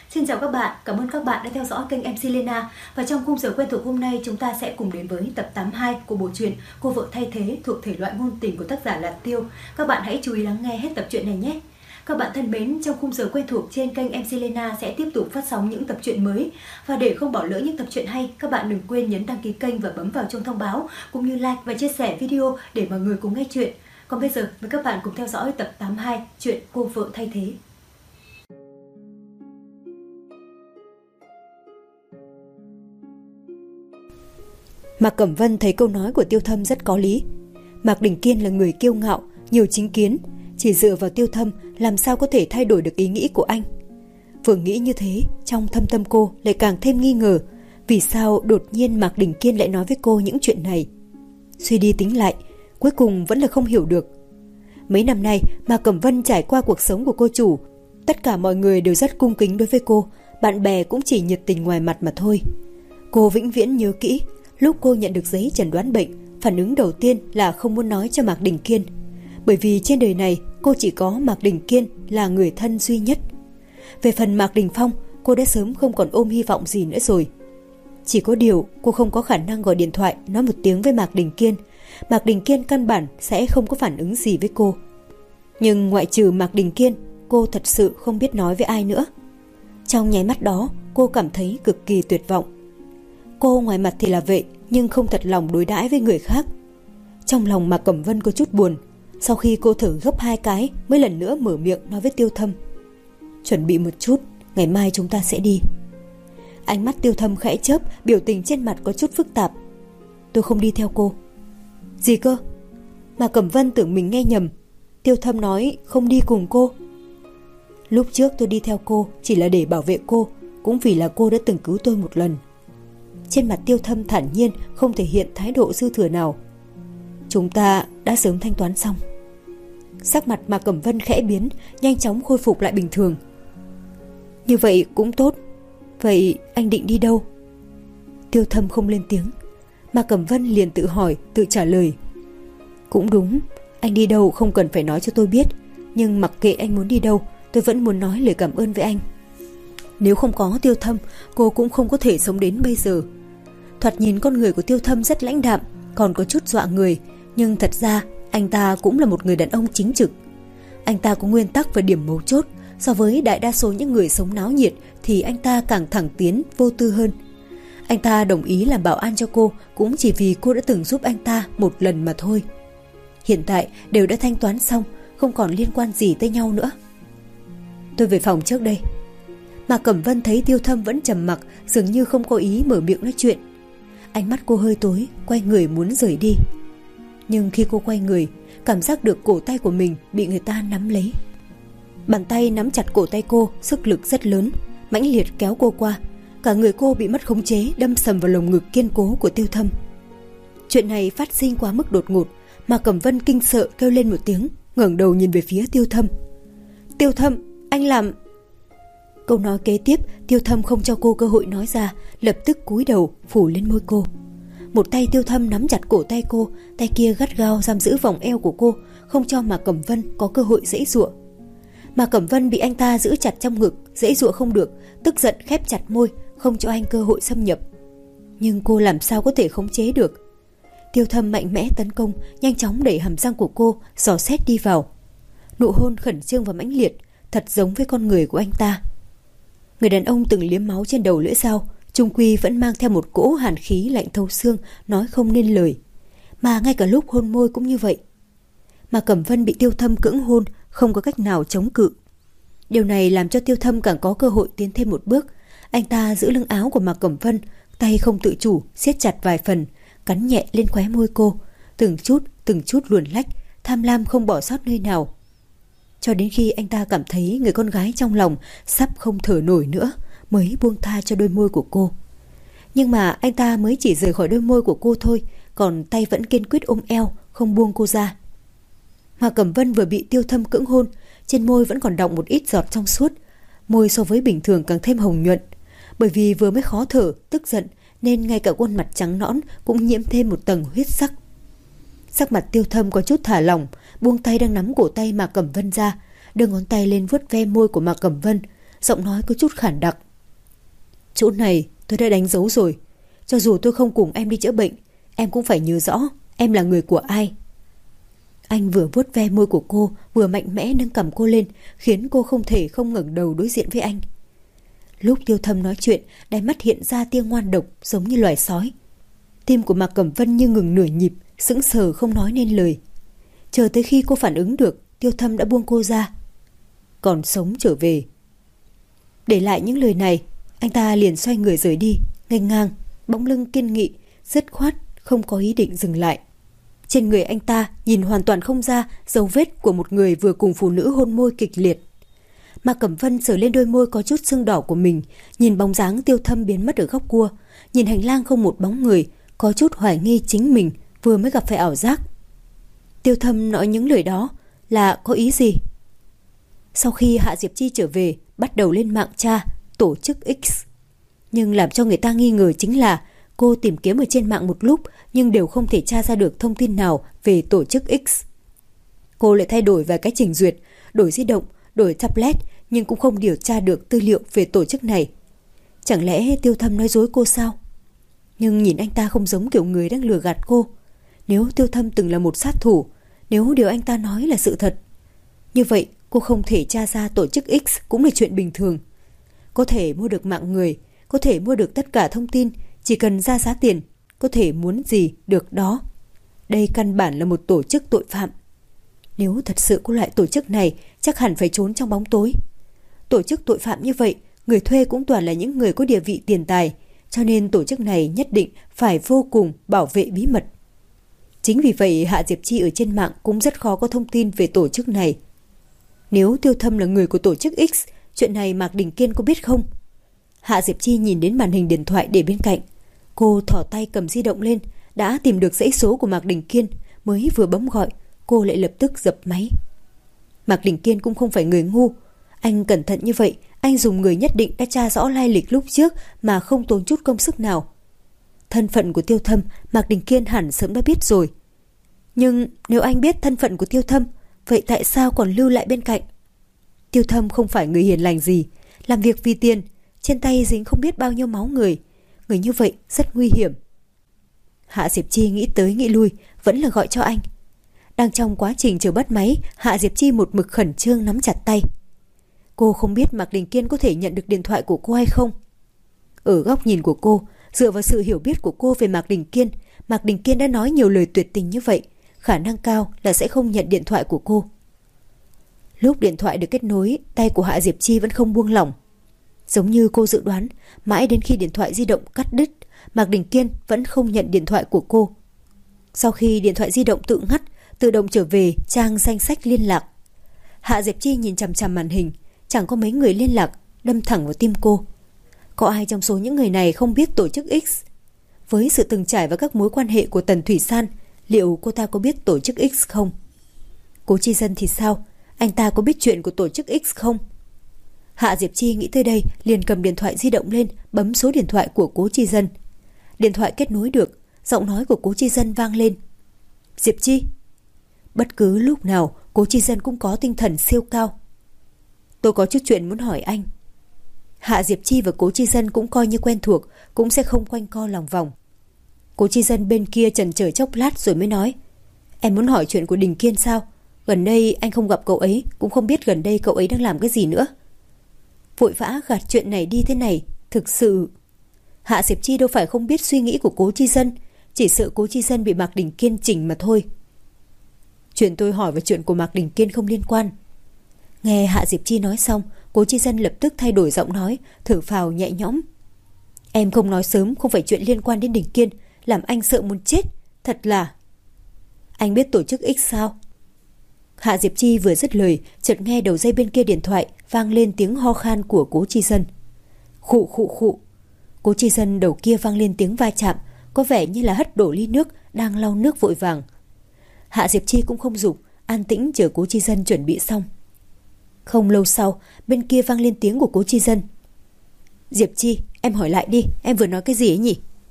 Xin chào các bạn, cảm ơn các bạn đã theo dõi kênh MC Lena. Và trong khung giờ quen thuộc hôm nay, chúng ta sẽ cùng đến với tập 82 của bộ truyện Cô vợ thay thế thuộc thể loại ngôn tình của tác giả Lạt Tiêu. Các bạn hãy chú ý lắng nghe hết tập truyện này nhé. Các bạn thân mến, trong khung giờ quen thuộc trên kênh MC Lena sẽ tiếp tục phát sóng những tập truyện mới. Và để không bỏ lỡ những tập truyện hay, các bạn đừng quên nhấn đăng ký kênh và bấm vào chuông thông báo, cũng như like và chia sẻ video để mọi người cùng nghe chuyện. Còn bây giờ, mời các bạn cùng theo dõi tập 82 chuyện Cô vợ thay thế. Mạc Cẩm Vân thấy câu nói của Tiêu Thâm rất có lý. Mạc Đình Kiên là người kiêu ngạo, nhiều chính kiến, chỉ dựa vào Tiêu Thâm làm sao có thể thay đổi được ý nghĩ của anh. Vừa nghĩ như thế, trong thâm tâm cô lại càng thêm nghi ngờ, vì sao đột nhiên Mạc Đình Kiên lại nói với cô những chuyện này. Suy đi tính lại, cuối cùng vẫn là không hiểu được. Mấy năm nay, Mạc Cẩm Vân trải qua cuộc sống của cô chủ, tất cả mọi người đều rất cung kính đối với cô, bạn bè cũng chỉ nhiệt tình ngoài mặt mà thôi. Cô vĩnh viễn nhớ kỹ, lúc cô nhận được giấy chẩn đoán bệnh, phản ứng đầu tiên là không muốn nói cho Mạc Đình Kiên. Bởi vì trên đời này, cô chỉ có Mạc Đình Kiên là người thân duy nhất. Về phần Mạc Đình Phong, cô đã sớm không còn ôm hy vọng gì nữa rồi. Chỉ có điều, cô không có khả năng gọi điện thoại nói một tiếng với Mạc Đình Kiên. Mạc Đình Kiên căn bản sẽ không có phản ứng gì với cô. Nhưng ngoại trừ Mạc Đình Kiên, cô thật sự không biết nói với ai nữa. Trong nháy mắt đó, cô cảm thấy cực kỳ tuyệt vọng. Cô ngoài mặt thì là vậy, nhưng không thật lòng đối đãi với người khác. Trong lòng Mạc Cẩm Vân có chút buồn. Sau khi cô thở gấp 2 cái mới lần nữa mở miệng nói với Tiêu Thâm: "Chuẩn bị một chút, ngày mai chúng ta sẽ đi." Ánh mắt Tiêu Thâm khẽ chớp, biểu tình trên mặt có chút phức tạp. "Tôi không đi theo cô." "Gì cơ?" Mạc Cẩm Vân tưởng mình nghe nhầm. Tiêu Thâm nói không đi cùng cô. "Lúc trước tôi đi theo cô chỉ là để bảo vệ cô, cũng vì là cô đã từng cứu tôi một lần." Trên mặt Tiêu Thâm thản nhiên, không thể hiện thái độ dư thừa nào. "Chúng ta đã sớm thanh toán xong." Sắc mặt Mạc Cẩm Vân khẽ biến, nhanh chóng khôi phục lại bình thường. "Như vậy cũng tốt. Vậy anh định đi đâu?" Tiêu Thâm không lên tiếng. Mạc Cẩm Vân liền tự hỏi, tự trả lời: "Cũng đúng, anh đi đâu không cần phải nói cho tôi biết. Nhưng mặc kệ anh muốn đi đâu, tôi vẫn muốn nói lời cảm ơn với anh. Nếu không có Tiêu Thâm, cô cũng không có thể sống đến bây giờ." Thoạt nhìn con người của Tiêu Thâm rất lãnh đạm, còn có chút dọa người, nhưng thật ra anh ta cũng là một người đàn ông chính trực. Anh ta có nguyên tắc và điểm mấu chốt. So với đại đa số những người sống náo nhiệt thì anh ta càng thẳng tiến, vô tư hơn. Anh ta đồng ý làm bảo an cho cô cũng chỉ vì cô đã từng giúp anh ta một lần mà thôi. Hiện tại đều đã thanh toán xong, không còn liên quan gì tới nhau nữa. "Tôi về phòng trước đây." Mà Cẩm Vân thấy Tiêu Thâm vẫn trầm mặc, dường như không có ý mở miệng nói chuyện. Ánh mắt cô hơi tối, quay người muốn rời đi. Nhưng khi cô quay người, cảm giác được cổ tay của mình bị người ta nắm lấy. Bàn tay nắm chặt cổ tay cô, sức lực rất lớn, mãnh liệt kéo cô qua. Cả người cô bị mất khống chế, đâm sầm vào lồng ngực kiên cố của Tiêu Thâm. Chuyện này phát sinh quá mức đột ngột, mà Cẩm Vân kinh sợ kêu lên một tiếng, ngẩng đầu nhìn về phía Tiêu Thâm. "Tiêu Thâm, anh làm..." Câu nói kế tiếp, Tiêu Thâm không cho cô cơ hội nói ra, lập tức cúi đầu phủ lên môi cô. Một tay Tiêu Thâm nắm chặt cổ tay cô, tay kia gắt gao giam giữ vòng eo của cô, không cho Mạc Cẩm Vân có cơ hội giãy giụa. Mạc Cẩm Vân bị anh ta giữ chặt trong ngực, giãy giụa không được, tức giận khép chặt môi, không cho anh cơ hội xâm nhập. Nhưng cô làm sao có thể khống chế được? Tiêu Thâm mạnh mẽ tấn công, nhanh chóng đẩy hàm răng của cô, xỏ xét đi vào. Nụ hôn khẩn trương và mãnh liệt, thật giống với con người của anh ta. Người đàn ông từng liếm máu trên đầu lưỡi dao, chung quy vẫn mang theo một cỗ hàn khí lạnh thấu xương, nói không nên lời. Mà ngay cả lúc hôn môi cũng như vậy. Mà Cẩm Vân bị Tiêu Thâm cưỡng hôn, không có cách nào chống cự. Điều này làm cho Tiêu Thâm càng có cơ hội tiến thêm một bước. Anh ta giữ lưng áo của Mạc Cẩm Vân, tay không tự chủ siết chặt vài phần, cắn nhẹ lên khóe môi cô, từng chút luồn lách, tham lam không bỏ sót nơi nào. Cho đến khi anh ta cảm thấy người con gái trong lòng sắp không thở nổi nữa, mới buông tha cho đôi môi của cô. Nhưng mà anh ta mới chỉ rời khỏi đôi môi của cô thôi, còn tay vẫn kiên quyết ôm eo, không buông cô ra. Mạc Cẩm Vân vừa bị Tiêu Thâm cưỡng hôn, trên môi vẫn còn đọng một ít giọt trong suốt, môi so với bình thường càng thêm hồng nhuận. Bởi vì vừa mới khó thở, tức giận, nên ngay cả khuôn mặt trắng nõn cũng nhiễm thêm một tầng huyết sắc. Sắc mặt Tiêu Thâm có chút thả lỏng, buông tay đang nắm cổ tay Mạc Cẩm Vân ra, đưa ngón tay lên vuốt ve môi của Mạc Cẩm Vân, giọng nói có chút khản đặc. Chỗ này tôi đã đánh dấu rồi. Cho dù tôi không cùng em đi chữa bệnh, em cũng phải nhớ rõ em là người của ai. Anh vừa vuốt ve môi của cô, vừa mạnh mẽ nâng cằm cô lên, khiến cô không thể không ngẩng đầu đối diện với anh. Lúc Tiêu Thâm nói chuyện, đáy mắt hiện ra tia ngoan độc giống như loài sói. Tim của Mạc Cẩm Vân như ngừng nửa nhịp, sững sờ không nói nên lời. Chờ tới khi cô phản ứng được, Tiêu Thâm đã buông cô ra. Còn sống trở về. Để lại những lời này, anh ta liền xoay người rời đi, nghênh ngang, bóng lưng kiên nghị, dứt khoát, không có ý định dừng lại. Trên người anh ta nhìn hoàn toàn không ra dấu vết của một người vừa cùng phụ nữ hôn môi kịch liệt. Mạc Cẩm Vân sờ lên đôi môi có chút sưng đỏ của mình, nhìn bóng dáng Tiêu Thâm biến mất ở góc cua, nhìn hành lang không một bóng người, có chút hoài nghi chính mình vừa mới gặp phải ảo giác. Tiêu Thâm nói những lời đó là có ý gì? Sau khi Hạ Diệp Chi trở về, bắt đầu lên mạng tra tổ chức X. Nhưng làm cho người ta nghi ngờ chính là cô tìm kiếm ở trên mạng một lúc nhưng đều không thể tra ra được thông tin nào về tổ chức X. Cô lại thay đổi vài cái trình duyệt, đổi di động, đổi tablet nhưng cũng không điều tra được tư liệu về tổ chức này. Chẳng lẽ Tiêu Thâm nói dối cô sao? Nhưng nhìn anh ta không giống kiểu người đang lừa gạt cô. Nếu Tiêu Thâm từng là một sát thủ, nếu điều anh ta nói là sự thật, như vậy cô không thể tra ra tổ chức X cũng là chuyện bình thường. Có thể mua được mạng người, có thể mua được tất cả thông tin, chỉ cần ra giá tiền, có thể muốn gì được đó. Đây căn bản là một tổ chức tội phạm. Nếu thật sự có loại tổ chức này, chắc hẳn phải trốn trong bóng tối. Tổ chức tội phạm như vậy, người thuê cũng toàn là những người có địa vị tiền tài, cho nên tổ chức này nhất định phải vô cùng bảo vệ bí mật. Chính vì vậy Hạ Diệp Chi ở trên mạng cũng rất khó có thông tin về tổ chức này. Nếu Tiêu Thâm là người của tổ chức X, chuyện này Mạc Đình Kiên có biết không? Hạ Diệp Chi nhìn đến màn hình điện thoại để bên cạnh. Cô thỏ tay cầm di động lên, đã tìm được dãy số của Mạc Đình Kiên, mới vừa bấm gọi, cô lại lập tức dập máy. Mạc Đình Kiên cũng không phải người ngu. Anh cẩn thận như vậy, anh dùng người nhất định đã tra rõ lai lịch lúc trước mà không tốn chút công sức nào. Thân phận của Tiêu Thâm, Mạc Đình Kiên hẳn sớm đã biết rồi. Nhưng nếu anh biết thân phận của Tiêu Thâm, vậy tại sao còn lưu lại bên cạnh? Tiêu Thâm không phải người hiền lành gì, làm việc vì tiền, trên tay dính không biết bao nhiêu máu người. Người như vậy rất nguy hiểm. Hạ Diệp Chi nghĩ tới nghĩ lui, vẫn là gọi cho anh. Đang trong quá trình chờ bắt máy, Hạ Diệp Chi một mực khẩn trương nắm chặt tay. Cô không biết Mạc Đình Kiên có thể nhận được điện thoại của cô hay không. Ở góc nhìn của cô, dựa vào sự hiểu biết của cô về Mạc Đình Kiên đã nói nhiều lời tuyệt tình như vậy, khả năng cao là sẽ không nhận điện thoại của cô. Lúc điện thoại được kết nối, tay của Hạ Diệp Chi vẫn không buông lỏng. Giống như cô dự đoán, mãi đến khi điện thoại di động cắt đứt, Mạc Đình Kiên vẫn không nhận điện thoại của cô. Sau khi điện thoại di động tự ngắt, tự động trở về trang danh sách liên lạc. Hạ Diệp Chi nhìn chằm chằm màn hình, chẳng có mấy người liên lạc, đâm thẳng vào tim cô. Có ai trong số những người này không biết tổ chức X? Với sự từng trải và các mối quan hệ của Tần Thủy San, liệu cô ta có biết tổ chức X không? Cố Chi Dân thì sao? Anh ta có biết chuyện của tổ chức X không? Hạ Diệp Chi nghĩ tới đây, liền cầm điện thoại di động lên, bấm số điện thoại của Cố Chi Dân. Điện thoại kết nối được, giọng nói của Cố Chi Dân vang lên. Diệp Chi. Bất cứ lúc nào, Cố Chi Dân cũng có tinh thần siêu cao. Tôi có chút chuyện muốn hỏi anh. Hạ Diệp Chi và Cố Chi Dân cũng coi như quen thuộc, cũng sẽ không quanh co lòng vòng. Cố Chi Dân bên kia chần chờ chốc lát rồi mới nói. Em muốn hỏi chuyện của Đình Kiên sao? Gần đây anh không gặp cậu ấy, cũng không biết gần đây cậu ấy đang làm cái gì nữa. Vội vã gạt chuyện này đi thế này, thực sự... Hạ Diệp Chi đâu phải không biết suy nghĩ của Cố Chi Dân, chỉ sợ Cố Chi Dân bị Mạc Đình Kiên chỉnh mà thôi. Chuyện tôi hỏi và chuyện của Mạc Đình Kiên không liên quan. Nghe Hạ Diệp Chi nói xong, Cố Chi Dân lập tức thay đổi giọng nói, thở phào nhẹ nhõm. Em không nói sớm không phải chuyện liên quan đến Đình Kiên, làm anh sợ muốn chết, thật là... Anh biết tổ chức X sao? Hạ Diệp Chi vừa dứt lời, chợt nghe đầu dây bên kia điện thoại vang lên tiếng ho khan của Cố Chi Dân. Khụ khụ khụ. Cố Chi Dân đầu kia vang lên tiếng va chạm, có vẻ như là hất đổ ly nước, đang lau nước vội vàng. Hạ Diệp Chi cũng không giục, an tĩnh chờ Cố Chi Dân chuẩn bị xong. Không lâu sau, bên kia vang lên tiếng của Cố Chi Dân. Diệp Chi, em hỏi lại đi, em vừa nói cái gì ấy nhỉ?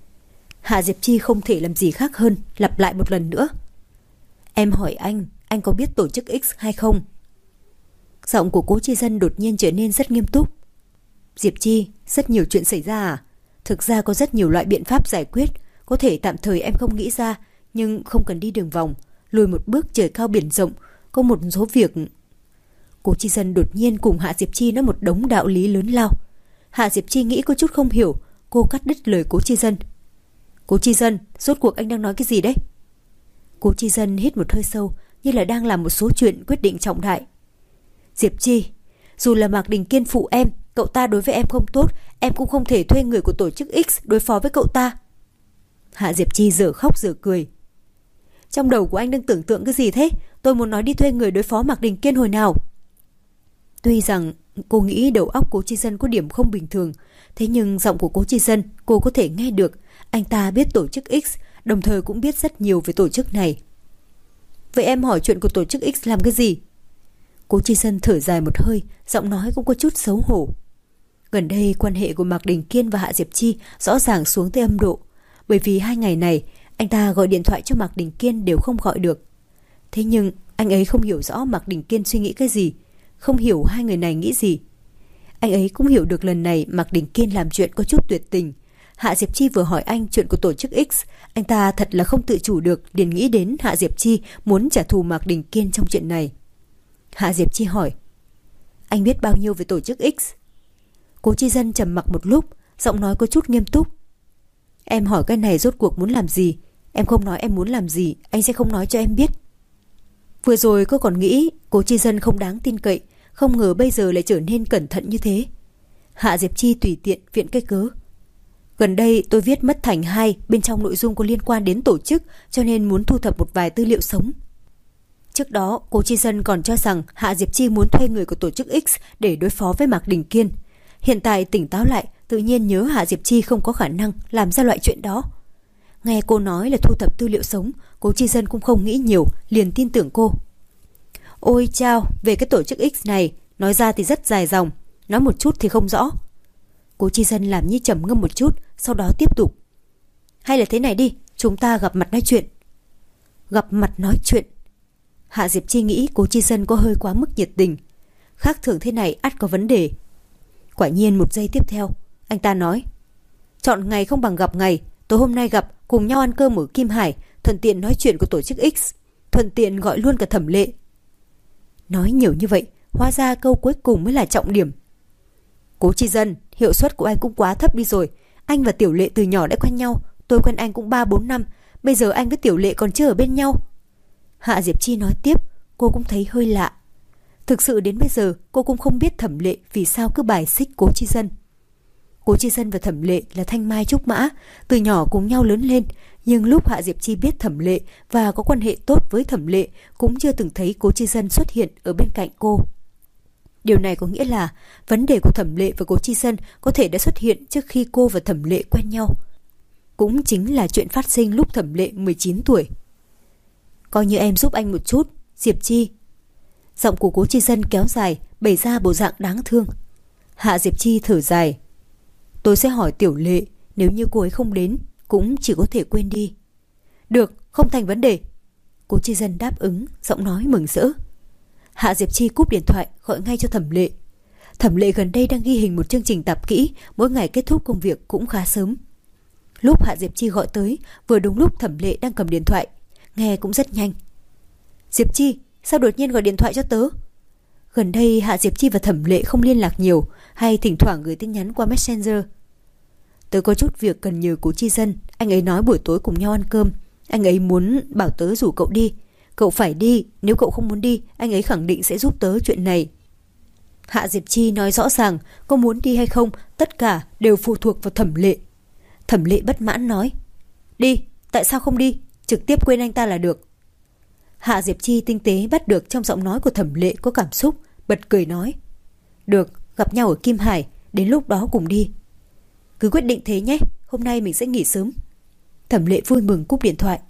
Hạ Diệp Chi không thể làm gì khác hơn, lặp lại một lần nữa. Em hỏi anh có biết tổ chức X hay không? Giọng của Cố Chi Dân đột nhiên trở nên rất nghiêm túc. Diệp Chi, rất nhiều chuyện xảy ra à? Thực ra có rất nhiều loại biện pháp giải quyết. Có thể tạm thời em không nghĩ ra, nhưng không cần đi đường vòng. Lùi một bước trời cao biển rộng. Có một số việc... Cố Chi Dân đột nhiên cùng Hạ Diệp Chi nói một đống đạo lý lớn lao. Hạ Diệp Chi nghĩ có chút không hiểu. Cô cắt đứt lời Cố Chi Dân. Cố Chi Dân, rốt cuộc anh đang nói cái gì đấy? Cố Chi Dân hít một hơi sâu, như là đang làm một số chuyện quyết định trọng đại. Diệp Chi, dù là Mạc Đình Kiên phụ em, cậu ta đối với em không tốt, em cũng không thể thuê người của tổ chức X đối phó với cậu ta. Hạ Diệp Chi giờ khóc giờ cười. Trong đầu của anh đang tưởng tượng cái gì thế? Tôi muốn nói đi thuê người đối phó Mạc Đình Kiên hồi nào. Tuy rằng cô nghĩ đầu óc Cố Chi Dân có điểm không bình thường, thế nhưng giọng của Cố Chi Dân cô có thể nghe được. Anh ta biết tổ chức X, đồng thời cũng biết rất nhiều về tổ chức này. Vậy em hỏi chuyện của tổ chức X làm cái gì? Cố Chi Dân thở dài một hơi, giọng nói cũng có chút xấu hổ. Gần đây quan hệ của Mạc Đình Kiên và Hạ Diệp Chi rõ ràng xuống tới âm độ. Bởi vì 2 ngày này anh ta gọi điện thoại cho Mạc Đình Kiên đều không gọi được. Thế nhưng anh ấy không hiểu rõ Mạc Đình Kiên suy nghĩ cái gì, không hiểu hai người này nghĩ gì. Anh ấy cũng hiểu được lần này Mạc Đình Kiên làm chuyện có chút tuyệt tình. Hạ Diệp Chi vừa hỏi anh chuyện của tổ chức X, anh ta thật là không tự chủ được liền nghĩ đến Hạ Diệp Chi muốn trả thù Mạc Đình Kiên trong chuyện này. Hạ Diệp Chi hỏi, anh biết bao nhiêu về tổ chức X? Cố Chi Dân trầm mặc một lúc, giọng nói có chút nghiêm túc. Em hỏi cái này rốt cuộc muốn làm gì? Em không nói em muốn làm gì, anh sẽ không nói cho em biết. Vừa rồi cô còn nghĩ Cố Chi Dân không đáng tin cậy, không ngờ bây giờ lại trở nên cẩn thận như thế. Hạ Diệp Chi tùy tiện viện cái cớ. Gần đây tôi viết Mất Thành 2, bên trong nội dung có liên quan đến tổ chức, cho nên muốn thu thập một vài tư liệu sống. Trước đó, Cố Chi Dân còn cho rằng Hạ Diệp Chi muốn thuê người của tổ chức X để đối phó với Mạc Đình Kiên. Hiện tại tỉnh táo lại, tự nhiên nhớ Hạ Diệp Chi không có khả năng làm ra loại chuyện đó. Nghe cô nói là thu thập tư liệu sống, Cố Chi Dân cũng không nghĩ nhiều, liền tin tưởng cô. Ôi chao, về cái tổ chức X này, nói ra thì rất dài dòng, nói một chút thì không rõ. Cố Chi Dân làm như trầm ngâm một chút, sau đó tiếp tục. Hay là thế này đi, chúng ta gặp mặt nói chuyện. Gặp mặt nói chuyện. Hạ Diệp Chi nghĩ Cố Chi Dân có hơi quá mức nhiệt tình. Khác thường thế này ắt có vấn đề. Quả nhiên một giây tiếp theo, anh ta nói. Chọn ngày không bằng gặp ngày, tối hôm nay gặp, cùng nhau ăn cơm ở Kim Hải, thuận tiện nói chuyện của tổ chức X, thuận tiện gọi luôn cả Thẩm Lệ. Nói nhiều như vậy, hóa ra câu cuối cùng mới là trọng điểm. Cố Chi Dân, hiệu suất của anh cũng quá thấp đi rồi. Anh và Tiểu Lệ từ nhỏ đã quen nhau, tôi quen anh cũng 3-4 năm, bây giờ anh với Tiểu Lệ còn chưa ở bên nhau. Hạ Diệp Chi nói tiếp, cô cũng thấy hơi lạ. Thực sự đến bây giờ cô cũng không biết Thẩm Lệ vì sao cứ bài xích Cố Chi Dân. Cố Chi Dân và Thẩm Lệ là thanh mai trúc mã, từ nhỏ cùng nhau lớn lên, nhưng lúc Hạ Diệp Chi biết Thẩm Lệ và có quan hệ tốt với Thẩm Lệ cũng chưa từng thấy Cố Chi Dân xuất hiện ở bên cạnh cô. Điều này có nghĩa là vấn đề của Thẩm Lệ và Cố Chi Dân có thể đã xuất hiện trước khi cô và Thẩm Lệ quen nhau. Cũng chính là chuyện phát sinh lúc Thẩm Lệ 19 tuổi. Coi như em giúp anh một chút, Diệp Chi. Giọng của Cố Chi Dân kéo dài, bày ra bộ dạng đáng thương. Hạ Diệp Chi thở dài. Tôi sẽ hỏi Tiểu Lệ, nếu như cô ấy không đến, cũng chỉ có thể quên đi. Được, không thành vấn đề. Cố Chi Dân đáp ứng, giọng nói mừng rỡ. Hạ Diệp Chi cúp điện thoại, gọi ngay cho Thẩm Lệ. Thẩm Lệ gần đây đang ghi hình một chương trình tạp kỹ, mỗi ngày kết thúc công việc cũng khá sớm. Lúc Hạ Diệp Chi gọi tới, vừa đúng lúc Thẩm Lệ đang cầm điện thoại, nghe cũng rất nhanh. Diệp Chi, sao đột nhiên gọi điện thoại cho tớ? Gần đây Hạ Diệp Chi và Thẩm Lệ không liên lạc nhiều, hay thỉnh thoảng gửi tin nhắn qua Messenger. Tớ có chút việc cần nhờ Cố Chi Dân, anh ấy nói buổi tối cùng nhau ăn cơm. Anh ấy muốn bảo tớ rủ cậu đi. Cậu phải đi, nếu cậu không muốn đi, anh ấy khẳng định sẽ giúp tớ chuyện này. Hạ Diệp Chi nói rõ ràng, có muốn đi hay không, tất cả đều phụ thuộc vào Thẩm Lệ. Thẩm Lệ bất mãn nói. Đi, tại sao không đi? Trực tiếp quên anh ta là được. Hạ Diệp Chi tinh tế bắt được trong giọng nói của Thẩm Lệ có cảm xúc, bật cười nói. Được, gặp nhau ở Kim Hải, đến lúc đó cùng đi. Cứ quyết định thế nhé, hôm nay mình sẽ nghỉ sớm. Thẩm Lệ vui mừng cúp điện thoại.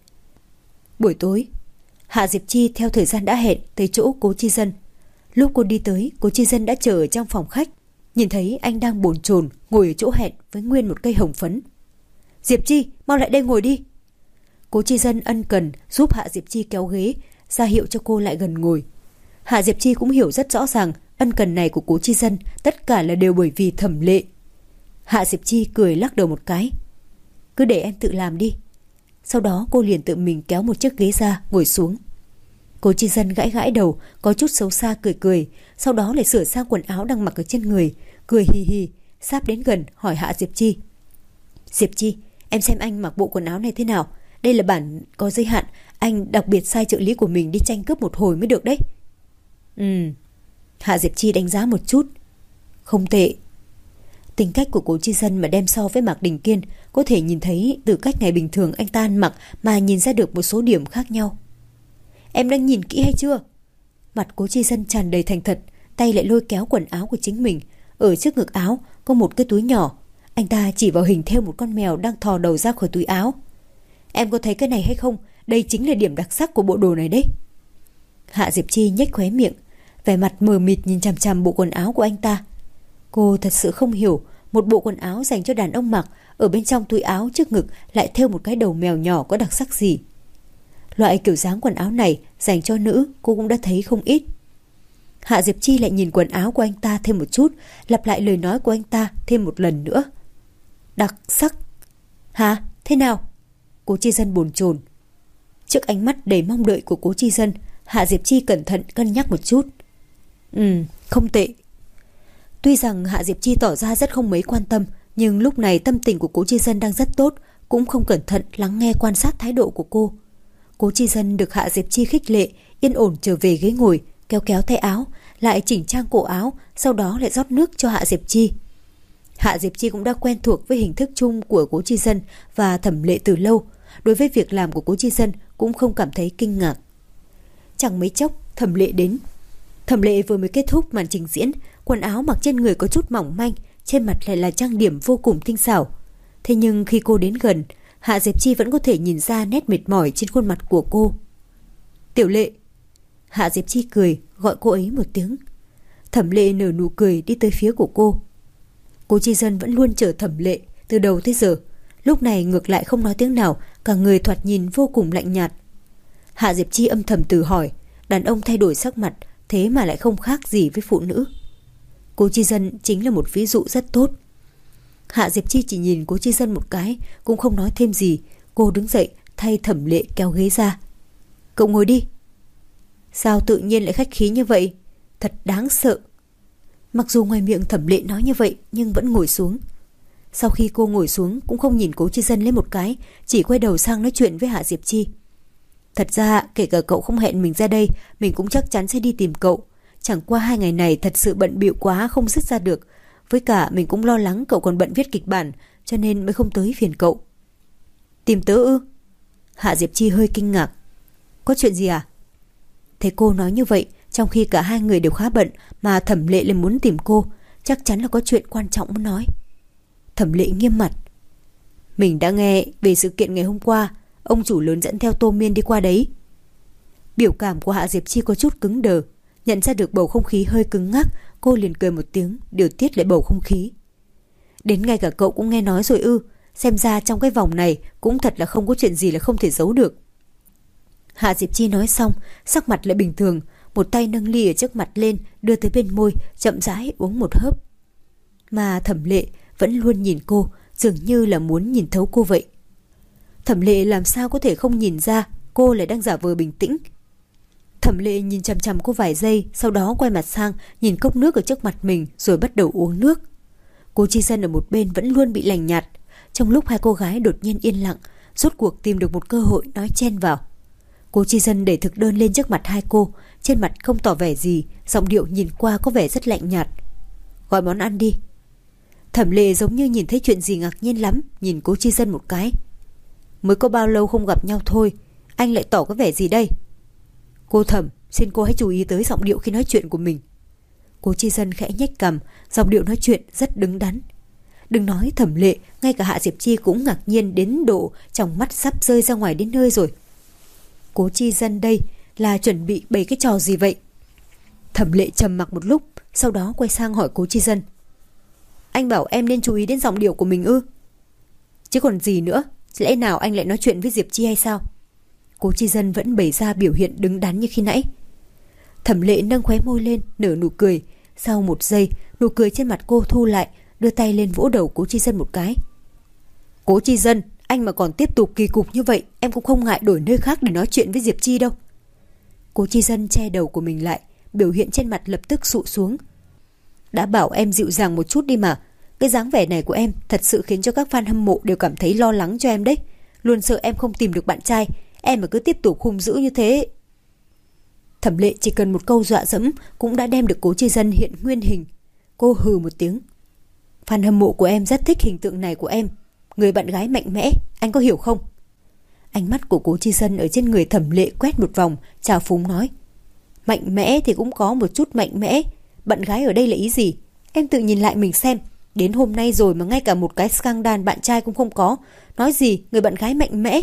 Buổi tối, Hạ Diệp Chi theo thời gian đã hẹn tới chỗ Cố Chi Dân. Lúc cô đi tới, Cố Chi Dân đã chờ ở trong phòng khách. Nhìn thấy anh đang bồn chồn ngồi ở chỗ hẹn với nguyên một cây hồng phấn. Diệp Chi, mau lại đây ngồi đi. Cố Chi Dân ân cần giúp Hạ Diệp Chi kéo ghế, ra hiệu cho cô lại gần ngồi. Hạ Diệp Chi cũng hiểu rất rõ ràng Ân cần này của Cố Chi Dân tất cả là đều bởi vì Thẩm Lệ. Hạ Diệp Chi cười lắc đầu một cái. Cứ để em tự làm đi. Sau đó cô liền tự mình kéo một chiếc ghế ra ngồi xuống. Cố Chi Dân gãi gãi đầu, có chút xấu xa cười cười, sau đó lại sửa sang quần áo đang mặc ở trên người, cười hì hì, sáp đến gần hỏi Hạ Diệp Chi. Diệp Chi, em xem anh mặc bộ quần áo này thế nào? Đây là bản có giới hạn, anh đặc biệt sai trợ lý của mình đi tranh cướp một hồi mới được đấy. Hạ Diệp Chi đánh giá một chút. Không tệ. Tính cách của Cố Chi Dân mà đem so với Mạc Đình Kiên, có thể nhìn thấy từ cách ngày bình thường anh ta ăn mặc mà nhìn ra được một số điểm khác nhau. Em đang nhìn kỹ hay chưa? Mặt Cố Chi Dân tràn đầy thành thật, tay lại lôi kéo quần áo của chính mình. Ở trước ngực áo có một cái túi nhỏ. Anh ta chỉ vào hình thêu một con mèo đang thò đầu ra khỏi túi áo. Em có thấy cái này hay không? Đây chính là điểm đặc sắc của bộ đồ này đấy. Hạ Diệp Chi nhếch khóe miệng, vẻ mặt mờ mịt nhìn chằm chằm bộ quần áo của anh ta. Cô thật sự không hiểu, một bộ quần áo dành cho đàn ông mặc, ở bên trong túi áo trước ngực lại thêu một cái đầu mèo nhỏ có đặc sắc gì. Loại kiểu dáng quần áo này dành cho nữ cô cũng đã thấy không ít. Hạ Diệp Chi lại nhìn quần áo của anh ta thêm một chút, lặp lại lời nói của anh ta thêm một lần nữa. Đặc sắc? Hả? Thế nào? Cố Chi Dân bồn chồn. Trước ánh mắt đầy mong đợi của Cố Chi Dân, Hạ Diệp Chi cẩn thận cân nhắc một chút. Không tệ. Tuy rằng Hạ Diệp Chi tỏ ra rất không mấy quan tâm, nhưng lúc này tâm tình của Cố Chi Dân đang rất tốt, cũng không cẩn thận lắng nghe quan sát thái độ của cô. Cố Chi Dân được Hạ Diệp Chi khích lệ, yên ổn trở về ghế ngồi, kéo kéo tay áo, lại chỉnh trang cổ áo, sau đó lại rót nước cho Hạ Diệp Chi. Hạ Diệp Chi cũng đã quen thuộc với hình thức chung của Cố Chi Dân và Thẩm Lệ từ lâu, đối với việc làm của Cố Chi Dân cũng không cảm thấy kinh ngạc. Chẳng mấy chốc Thẩm Lệ đến. Thẩm Lệ vừa mới kết thúc màn trình diễn, quần áo mặc trên người có chút mỏng manh, trên mặt lại là trang điểm vô cùng tinh xảo. Thế nhưng khi cô đến gần, Hạ Diệp Chi vẫn có thể nhìn ra nét mệt mỏi trên khuôn mặt của cô. Tiểu Lệ. Hạ Diệp Chi cười, gọi cô ấy một tiếng. Thẩm Lệ nở nụ cười đi tới phía của cô. Cố Chi Dân vẫn luôn chờ Thẩm Lệ từ đầu tới giờ, lúc này ngược lại không nói tiếng nào, cả người thoạt nhìn vô cùng lạnh nhạt. Hạ Diệp Chi âm thầm tự hỏi, đàn ông thay đổi sắc mặt, thế mà lại không khác gì với phụ nữ. Cố Chi Dân chính là một ví dụ rất tốt. Hạ Diệp Chi chỉ nhìn Cố Chi Dân một cái, cũng không nói thêm gì. Cô đứng dậy thay Thẩm Lệ kéo ghế ra. Cậu ngồi đi. Sao tự nhiên lại khách khí như vậy? Thật đáng sợ. Mặc dù ngoài miệng Thẩm Lệ nói như vậy, nhưng vẫn ngồi xuống. Sau khi cô ngồi xuống cũng không nhìn Cố Chi Dân lên một cái, chỉ quay đầu sang nói chuyện với Hạ Diệp Chi. Thật ra kể cả cậu không hẹn mình ra đây, mình cũng chắc chắn sẽ đi tìm cậu. Chẳng qua 2 ngày này thật sự bận bịu quá không dứt ra được. Với cả mình cũng lo lắng cậu còn bận viết kịch bản, cho nên mới không tới phiền cậu. Tìm tớ ư? Hạ Diệp Chi hơi kinh ngạc. Có chuyện gì à? Thấy cô nói như vậy, trong khi cả hai người đều khá bận, mà Thẩm Lệ lại muốn tìm cô, chắc chắn là có chuyện quan trọng muốn nói. Thẩm Lệ nghiêm mặt. Mình đã nghe về sự kiện ngày hôm qua, ông chủ lớn dẫn theo Tô Miên đi qua đấy. Biểu cảm của Hạ Diệp Chi có chút cứng đờ, nhận ra được bầu không khí hơi cứng ngắc, cô liền cười một tiếng, điều tiết lại bầu không khí. Đến ngay cả cậu cũng nghe nói rồi ư? Xem ra trong cái vòng này cũng thật là không có chuyện gì là không thể giấu được. Hạ Diệp Chi nói xong, sắc mặt lại bình thường, một tay nâng ly ở trước mặt lên, đưa tới bên môi, chậm rãi uống một hớp. Mà Thẩm Lệ vẫn luôn nhìn cô, dường như là muốn nhìn thấu cô vậy. Thẩm Lệ làm sao có thể không nhìn ra cô lại đang giả vờ bình tĩnh. Thẩm Lệ nhìn chằm chằm cô vài giây, sau đó quay mặt sang nhìn cốc nước ở trước mặt mình rồi bắt đầu uống nước. Cố Chi Dân ở một bên vẫn luôn bị lạnh nhạt. Trong lúc hai cô gái đột nhiên yên lặng, rốt cuộc tìm được một cơ hội nói chen vào. Cố Chi Dân để thực đơn lên trước mặt hai cô, trên mặt không tỏ vẻ gì, giọng điệu nhìn qua có vẻ rất lạnh nhạt. Gọi món ăn đi. Thẩm Lệ giống như nhìn thấy chuyện gì ngạc nhiên lắm, nhìn Cố Chi Dân một cái. Mới có bao lâu không gặp nhau thôi, anh lại tỏ cái vẻ gì đây? Cô Thẩm, xin cô hãy chú ý tới giọng điệu khi nói chuyện của mình. Cố Chi Dân khẽ nhếch cằm, giọng điệu nói chuyện rất đứng đắn. Đừng nói Thẩm Lệ, ngay cả Hạ Diệp Chi cũng ngạc nhiên đến độ trong mắt sắp rơi ra ngoài đến nơi rồi. Cố Chi Dân đây là chuẩn bị bày cái trò gì vậy? Thẩm Lệ trầm mặc một lúc, sau đó quay sang hỏi Cố Chi Dân. Anh bảo em nên chú ý đến giọng điệu của mình ư? Chứ còn gì nữa, lẽ nào anh lại nói chuyện với Diệp Chi hay sao? Cố Chi Dân vẫn bày ra biểu hiện đứng đắn như khi nãy. Thẩm Lệ nâng khóe môi lên, nở nụ cười, Sau một giây, nụ cười trên mặt cô thu lại, đưa tay lên vỗ đầu Cố Chi Dân một cái. Cố Chi Dân, anh mà còn tiếp tục kỳ cục như vậy, em cũng không ngại đổi nơi khác để nói chuyện với Diệp Chi đâu. Cố Chi Dân che đầu của mình lại, biểu hiện trên mặt lập tức sụ xuống. Đã bảo em dịu dàng một chút đi mà. Cái dáng vẻ này của em thật sự khiến cho các fan hâm mộ đều cảm thấy lo lắng cho em đấy. Luôn sợ em không tìm được bạn trai. Em mà cứ tiếp tục hung dữ như thế. Thẩm Lệ chỉ cần một câu dọa dẫm cũng đã đem được Cố Chi Dân hiện nguyên hình. Cô hừ một tiếng. Fan hâm mộ của em rất thích hình tượng này của em. Người bạn gái mạnh mẽ, anh có hiểu không? Ánh mắt của Cố Chi Dân ở trên người Thẩm Lệ quét một vòng, trào phúng nói. Mạnh mẽ thì cũng có một chút mạnh mẽ. Bạn gái ở đây là ý gì? Em tự nhìn lại mình xem. Đến hôm nay rồi mà ngay cả một cái scandal bạn trai cũng không có. Nói gì người bạn gái mạnh mẽ?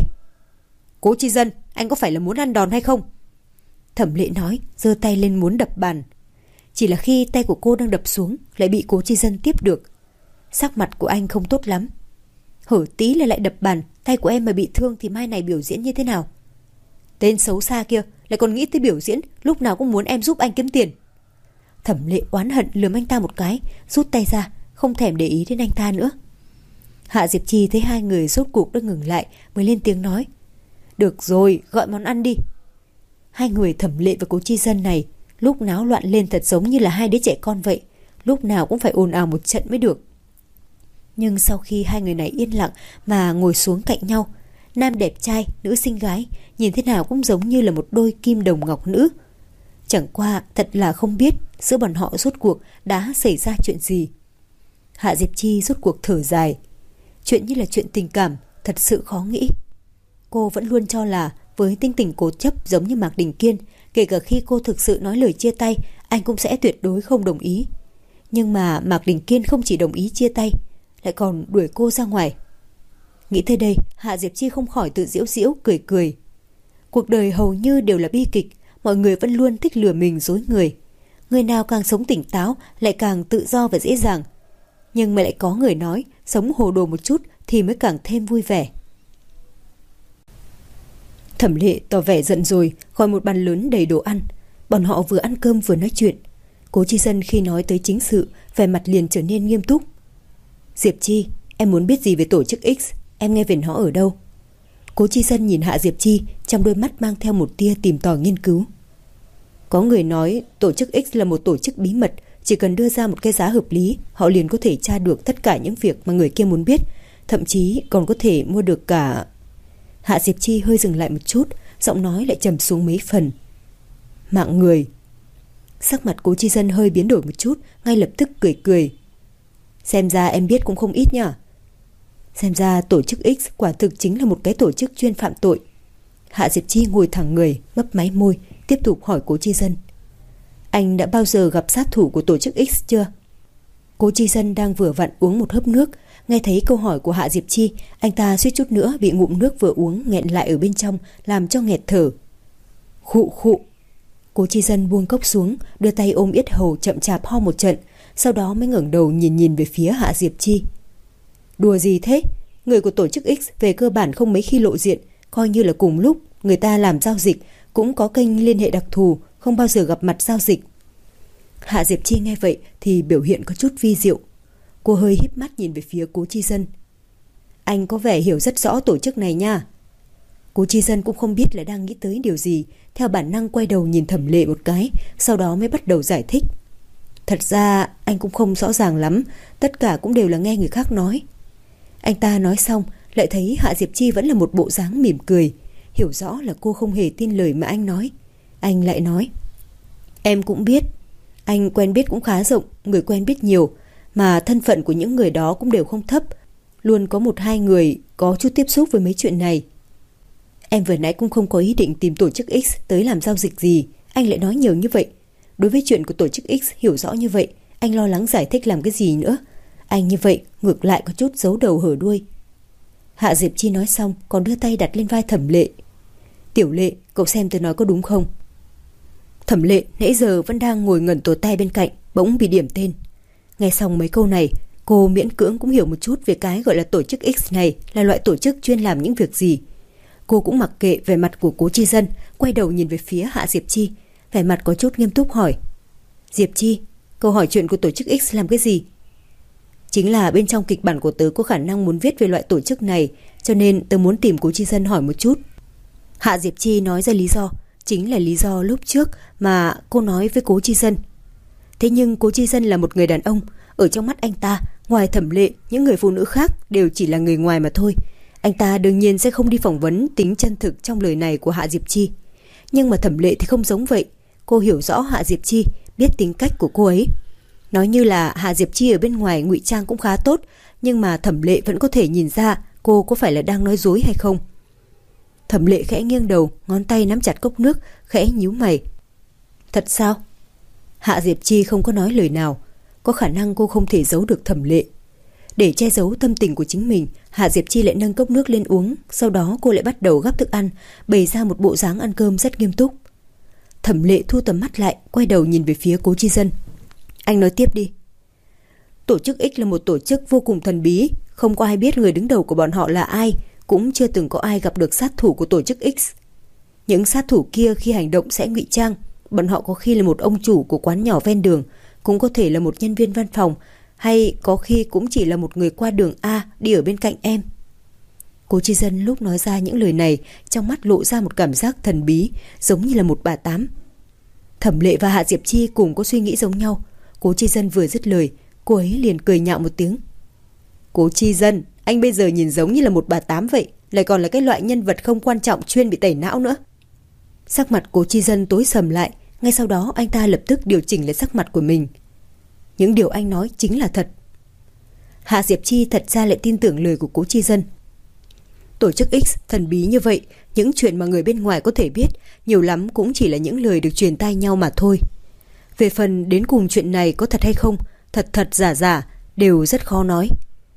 Cố Chi Dân, anh có phải là muốn ăn đòn hay không? Thẩm Lệ nói, giơ tay lên muốn đập bàn. Chỉ là khi tay của cô đang đập xuống, lại bị Cố Chi Dân tiếp được. Sắc mặt của anh không tốt lắm. Hở tí là lại đập bàn. Tay của em mà bị thương thì mai này biểu diễn như thế nào? Tên xấu xa kia lại còn nghĩ tới biểu diễn, lúc nào cũng muốn em giúp anh kiếm tiền. Thẩm Lệ oán hận lườm anh ta một cái, rút tay ra, không thèm để ý đến anh ta nữa. Hạ Diệp Chi thấy hai người rốt cuộc đã ngừng lại, mới lên tiếng nói. Được rồi, gọi món ăn đi. Hai người Thẩm Lệ và Cố Chi Dân này lúc náo loạn lên thật giống như là hai đứa trẻ con vậy, lúc nào cũng phải ồn ào một trận mới được. Nhưng sau khi hai người này yên lặng mà ngồi xuống cạnh nhau, nam đẹp trai, nữ xinh gái, nhìn thế nào cũng giống như là một đôi kim đồng ngọc nữ. Chẳng qua thật là không biết giữa bọn họ rốt cuộc đã xảy ra chuyện gì. Hạ Diệp Chi rốt cuộc thở dài. Chuyện như là chuyện tình cảm, thật sự khó nghĩ. Cô vẫn luôn cho là với tính tình cố chấp giống như Mạc Đình Kiên, kể cả khi cô thực sự nói lời chia tay, anh cũng sẽ tuyệt đối không đồng ý. Nhưng mà Mạc Đình Kiên không chỉ đồng ý chia tay, lại còn đuổi cô ra ngoài. Nghĩ tới đây, Hạ Diệp Chi không khỏi tự giễu giễu cười cười. Cuộc đời hầu như đều là bi kịch, mọi người vẫn luôn thích lừa mình dối người. Người nào càng sống tỉnh táo lại càng tự do và dễ dàng. Nhưng mà lại có người nói sống hồ đồ một chút thì mới càng thêm vui vẻ. Thẩm Lệ tỏ vẻ giận rồi, gọi một bàn lớn đầy đồ ăn. Bọn họ vừa ăn cơm vừa nói chuyện. Cố Chi Dân khi nói tới chính sự, vẻ mặt liền trở nên nghiêm túc. Diệp Chi, em muốn biết gì về tổ chức X? Em nghe về nó ở đâu? Cố Chi Dân nhìn Hạ Diệp Chi, trong đôi mắt mang theo một tia tìm tòi nghiên cứu. Có người nói tổ chức X là một tổ chức bí mật, chỉ cần đưa ra một cái giá hợp lý, họ liền có thể tra được tất cả những việc mà người kia muốn biết, thậm chí còn có thể mua được cả... Hạ Diệp Chi hơi dừng lại một chút, giọng nói lại trầm xuống mấy phần. Mạng người. Sắc mặt Cố Chi Dân hơi biến đổi một chút, ngay lập tức cười cười. Xem ra em biết cũng không ít nhỉ. Xem ra tổ chức X quả thực chính là một cái tổ chức chuyên phạm tội. Hạ Diệp Chi ngồi thẳng người, mấp máy môi, tiếp tục hỏi Cố Chi Dân. Anh đã bao giờ gặp sát thủ của tổ chức X chưa? Cố Chi Dân đang vừa vặn uống một hớp nước, nghe thấy câu hỏi của Hạ Diệp Chi, anh ta suýt chút nữa bị ngụm nước vừa uống nghẹn lại ở bên trong, làm cho nghẹt thở. Khụ khụ. Cố Chi Dân buông cốc xuống, đưa tay ôm yết hầu chậm chạp ho một trận, sau đó mới ngẩng đầu nhìn về phía Hạ Diệp Chi. Đùa gì thế? Người của tổ chức X về cơ bản không mấy khi lộ diện, coi như là cùng lúc người ta làm giao dịch cũng có kênh liên hệ đặc thù, không bao giờ gặp mặt giao dịch. Hạ Diệp Chi nghe vậy thì biểu hiện có chút vi diệu. Cô hơi híp mắt nhìn về phía Cố Chi Dân. Anh có vẻ hiểu rất rõ tổ chức này nha. Cố Chi Dân cũng không biết là đang nghĩ tới điều gì, theo bản năng quay đầu nhìn Thẩm Lệ một cái, sau đó mới bắt đầu giải thích. Thật ra anh cũng không rõ ràng lắm, tất cả cũng đều là nghe người khác nói. Anh ta nói xong lại thấy Hạ Diệp Chi vẫn là một bộ dáng mỉm cười, hiểu rõ là cô không hề tin lời mà anh nói. Anh lại nói, em cũng biết, anh quen biết cũng khá rộng, người quen biết nhiều, mà thân phận của những người đó cũng đều không thấp, luôn có một hai người có chút tiếp xúc với mấy chuyện này. Em vừa nãy cũng không có ý định tìm tổ chức X tới làm giao dịch gì, anh lại nói nhiều như vậy. Đối với chuyện của tổ chức X hiểu rõ như vậy, anh lo lắng giải thích làm cái gì nữa. Anh như vậy ngược lại có chút giấu đầu hở đuôi. Hạ Diệp Chi nói xong còn đưa tay đặt lên vai Thẩm Lệ. Tiểu Lệ, cậu xem tôi nói có đúng không? Thẩm Lệ nãy giờ vẫn đang ngồi ngẩn tồ tay bên cạnh, bỗng bị điểm tên. Nghe xong mấy câu này, cô miễn cưỡng cũng hiểu một chút về cái gọi là tổ chức X này là loại tổ chức chuyên làm những việc gì. Cô cũng mặc kệ vẻ mặt của Cố Chi Dân, quay đầu nhìn về phía Hạ Diệp Chi, vẻ mặt có chút nghiêm túc hỏi. Diệp Chi, Cậu hỏi chuyện của tổ chức X làm cái gì? Chính là bên trong kịch bản của tớ có khả năng muốn viết về loại tổ chức này, cho nên tớ muốn tìm Cố Chi Dân hỏi một chút. Hạ Diệp Chi nói ra lý do, chính là lý do lúc trước mà cô nói với Cố Chi Dân. Thế nhưng Cố Chi Dân là một người đàn ông, ở trong mắt anh ta, ngoài Thẩm Lệ, những người phụ nữ khác đều chỉ là người ngoài mà thôi. Anh ta đương nhiên sẽ không đi phỏng vấn tính chân thực trong lời này của Hạ Diệp Chi. Nhưng mà Thẩm Lệ thì không giống vậy. Cô hiểu rõ Hạ Diệp Chi, biết tính cách của cô ấy. Nói như là Hạ Diệp Chi ở bên ngoài ngụy trang cũng khá tốt, nhưng mà Thẩm Lệ vẫn có thể nhìn ra cô có phải là đang nói dối hay không. Thẩm Lệ khẽ nghiêng đầu, ngón tay nắm chặt cốc nước, khẽ nhíu mày. Thật sao? Hạ Diệp Chi không có nói lời nào. Có khả năng cô không thể giấu được Thẩm Lệ. Để che giấu tâm tình của chính mình, Hạ Diệp Chi lại nâng cốc nước lên uống. Sau đó cô lại bắt đầu gắp thức ăn, bày ra một bộ dáng ăn cơm rất nghiêm túc. Thẩm Lệ thu tầm mắt lại, quay đầu nhìn về phía Cố Chi Dân. Anh nói tiếp đi. Tổ chức X là một tổ chức vô cùng thần bí, không có ai biết người đứng đầu của bọn họ là ai, cũng chưa từng có ai gặp được sát thủ của tổ chức X. Những sát thủ kia khi hành động sẽ ngụy trang. Bọn họ có khi là một ông chủ của quán nhỏ ven đường, cũng có thể là một nhân viên văn phòng, hay có khi cũng chỉ là một người qua đường A đi ở bên cạnh em. Cố Chi Dân lúc nói ra những lời này, trong mắt lộ ra một cảm giác thần bí, giống như là một bà tám. Thẩm Lệ và Hạ Diệp Chi cùng có suy nghĩ giống nhau. Cố Chi Dân vừa dứt lời, cô ấy liền cười nhạo một tiếng. Cố Chi Dân, anh bây giờ nhìn giống như là một bà tám vậy, lại còn là cái loại nhân vật không quan trọng chuyên bị tẩy não nữa. Sắc mặt Cố Chi Dân tối sầm lại, ngay sau đó anh ta lập tức điều chỉnh lại sắc mặt của mình. Những điều anh nói chính là thật. Hạ Diệp Chi thật ra lại tin tưởng lời của Cố Chi Dân. Tổ chức X thần bí như vậy, những chuyện mà người bên ngoài có thể biết, nhiều lắm cũng chỉ là những lời được truyền tai nhau mà thôi. Về phần đến cùng chuyện này có thật hay không, thật giả giả, đều rất khó nói.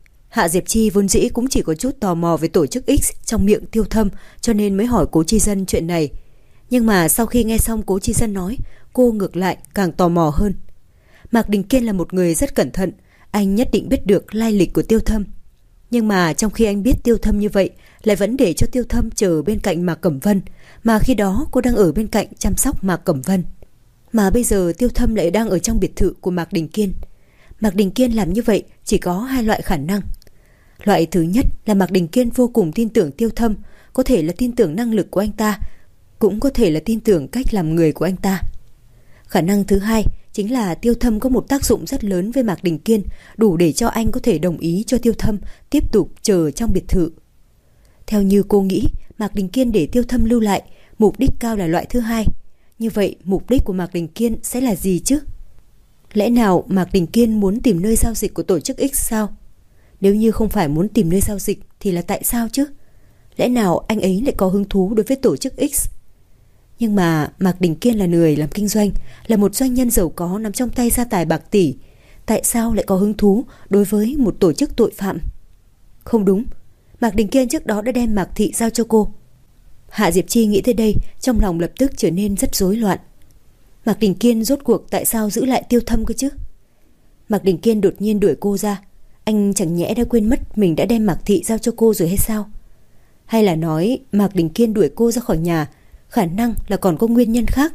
Hạ Diệp Chi vốn dĩ cũng chỉ có chút tò mò về tổ chức X trong miệng Tiêu Thâm, cho nên mới hỏi Cố Chi Dân chuyện này. Nhưng mà sau khi nghe xong Cố Chi Dân nói, cô ngược lại càng tò mò hơn. Mạc Đình Kiên là một người rất cẩn thận, anh nhất định biết được lai lịch của Tiêu Thâm. Nhưng mà trong khi anh biết Tiêu Thâm như vậy, lại vẫn để cho Tiêu Thâm chờ bên cạnh Mạc Cẩm Vân, mà khi đó cô đang ở bên cạnh chăm sóc Mạc Cẩm Vân. Mà bây giờ Tiêu Thâm lại đang ở trong biệt thự của Mạc Đình Kiên. Mạc Đình Kiên làm như vậy chỉ có hai loại khả năng. Loại thứ nhất là Mạc Đình Kiên vô cùng tin tưởng Tiêu Thâm, có thể là tin tưởng năng lực của anh ta, cũng có thể là tin tưởng cách làm người của anh ta. Khả năng thứ hai chính là Tiêu Thâm có một tác dụng rất lớn với Mạc Đình Kiên, đủ để cho anh có thể đồng ý cho Tiêu Thâm tiếp tục chờ trong biệt thự. Theo như cô nghĩ, Mạc Đình Kiên để Tiêu Thâm lưu lại, mục đích cao là loại thứ hai. Như vậy mục đích của Mạc Đình Kiên sẽ là gì chứ? Lẽ nào Mạc Đình Kiên muốn tìm nơi giao dịch của tổ chức X sao? Nếu như không phải muốn tìm nơi giao dịch thì là tại sao chứ? Lẽ nào anh ấy lại có hứng thú đối với tổ chức X? Nhưng mà Mạc Đình Kiên là người làm kinh doanh, là một doanh nhân giàu có nắm trong tay gia tài bạc tỷ. Tại sao lại có hứng thú đối với một tổ chức tội phạm? Không đúng, Mạc Đình Kiên trước đó đã đem Mạc Thị giao cho cô. Hạ Diệp Chi nghĩ tới đây, trong lòng lập tức trở nên rất rối loạn. Mạc Đình Kiên rốt cuộc tại sao giữ lại Tiêu Thâm cơ chứ? Mạc Đình Kiên đột nhiên đuổi cô ra. Anh chẳng nhẽ đã quên mất mình đã đem Mạc Thị giao cho cô rồi hay sao? Hay là nói Mạc Đình Kiên đuổi cô ra khỏi nhà, khả năng là còn có nguyên nhân khác?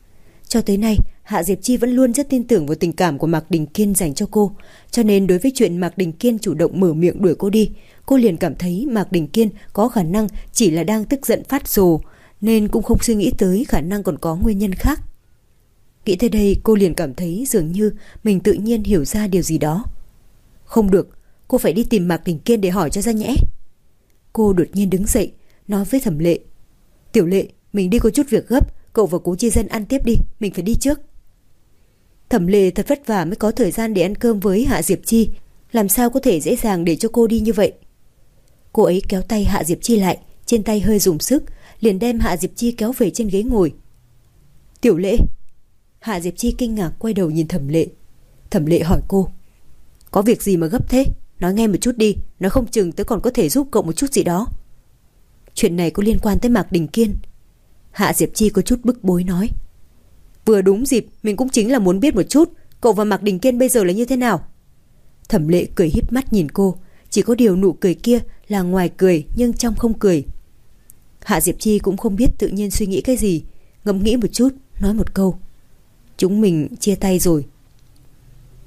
Cho tới nay, Hạ Diệp Chi vẫn luôn rất tin tưởng vào tình cảm của Mạc Đình Kiên dành cho cô, cho nên đối với chuyện Mạc Đình Kiên chủ động mở miệng đuổi cô đi, cô liền cảm thấy Mạc Đình Kiên có khả năng chỉ là đang tức giận phát rồ, nên cũng không suy nghĩ tới khả năng còn có nguyên nhân khác. Nghĩ tới đây, cô liền cảm thấy dường như mình tự nhiên hiểu ra điều gì đó. Không được, cô phải đi tìm Mạc Đình Kiên để hỏi cho ra nhẽ. Cô đột nhiên đứng dậy, nói với Thẩm Lệ: Tiểu Lệ, mình đi có chút việc gấp, cậu và Cố Chi Dân ăn tiếp đi, mình phải đi trước. Thẩm Lệ thật vất vả mới có thời gian để ăn cơm với Hạ Diệp Chi, làm sao có thể dễ dàng để cho cô đi như vậy. Cô ấy kéo tay Hạ Diệp Chi lại, trên tay hơi dùng sức, liền đem Hạ Diệp Chi kéo về trên ghế ngồi. Tiểu Lệ. Hạ Diệp Chi kinh ngạc quay đầu nhìn Thẩm Lệ. Thẩm Lệ hỏi cô: Có việc gì mà gấp thế? Nói nghe một chút đi, nói không chừng tớ còn có thể giúp cậu một chút gì đó. Chuyện này có liên quan tới Mạc Đình Kiên. Hạ Diệp Chi có chút bức bối nói. Vừa đúng dịp, mình cũng chính là muốn biết một chút cậu và Mạc Đình Kiên bây giờ là như thế nào. Thẩm Lệ cười híp mắt nhìn cô, chỉ có điều nụ cười kia là ngoài cười nhưng trong không cười. Hạ Diệp Chi cũng không biết tự nhiên suy nghĩ cái gì, ngẫm nghĩ một chút, nói một câu: Chúng mình chia tay rồi.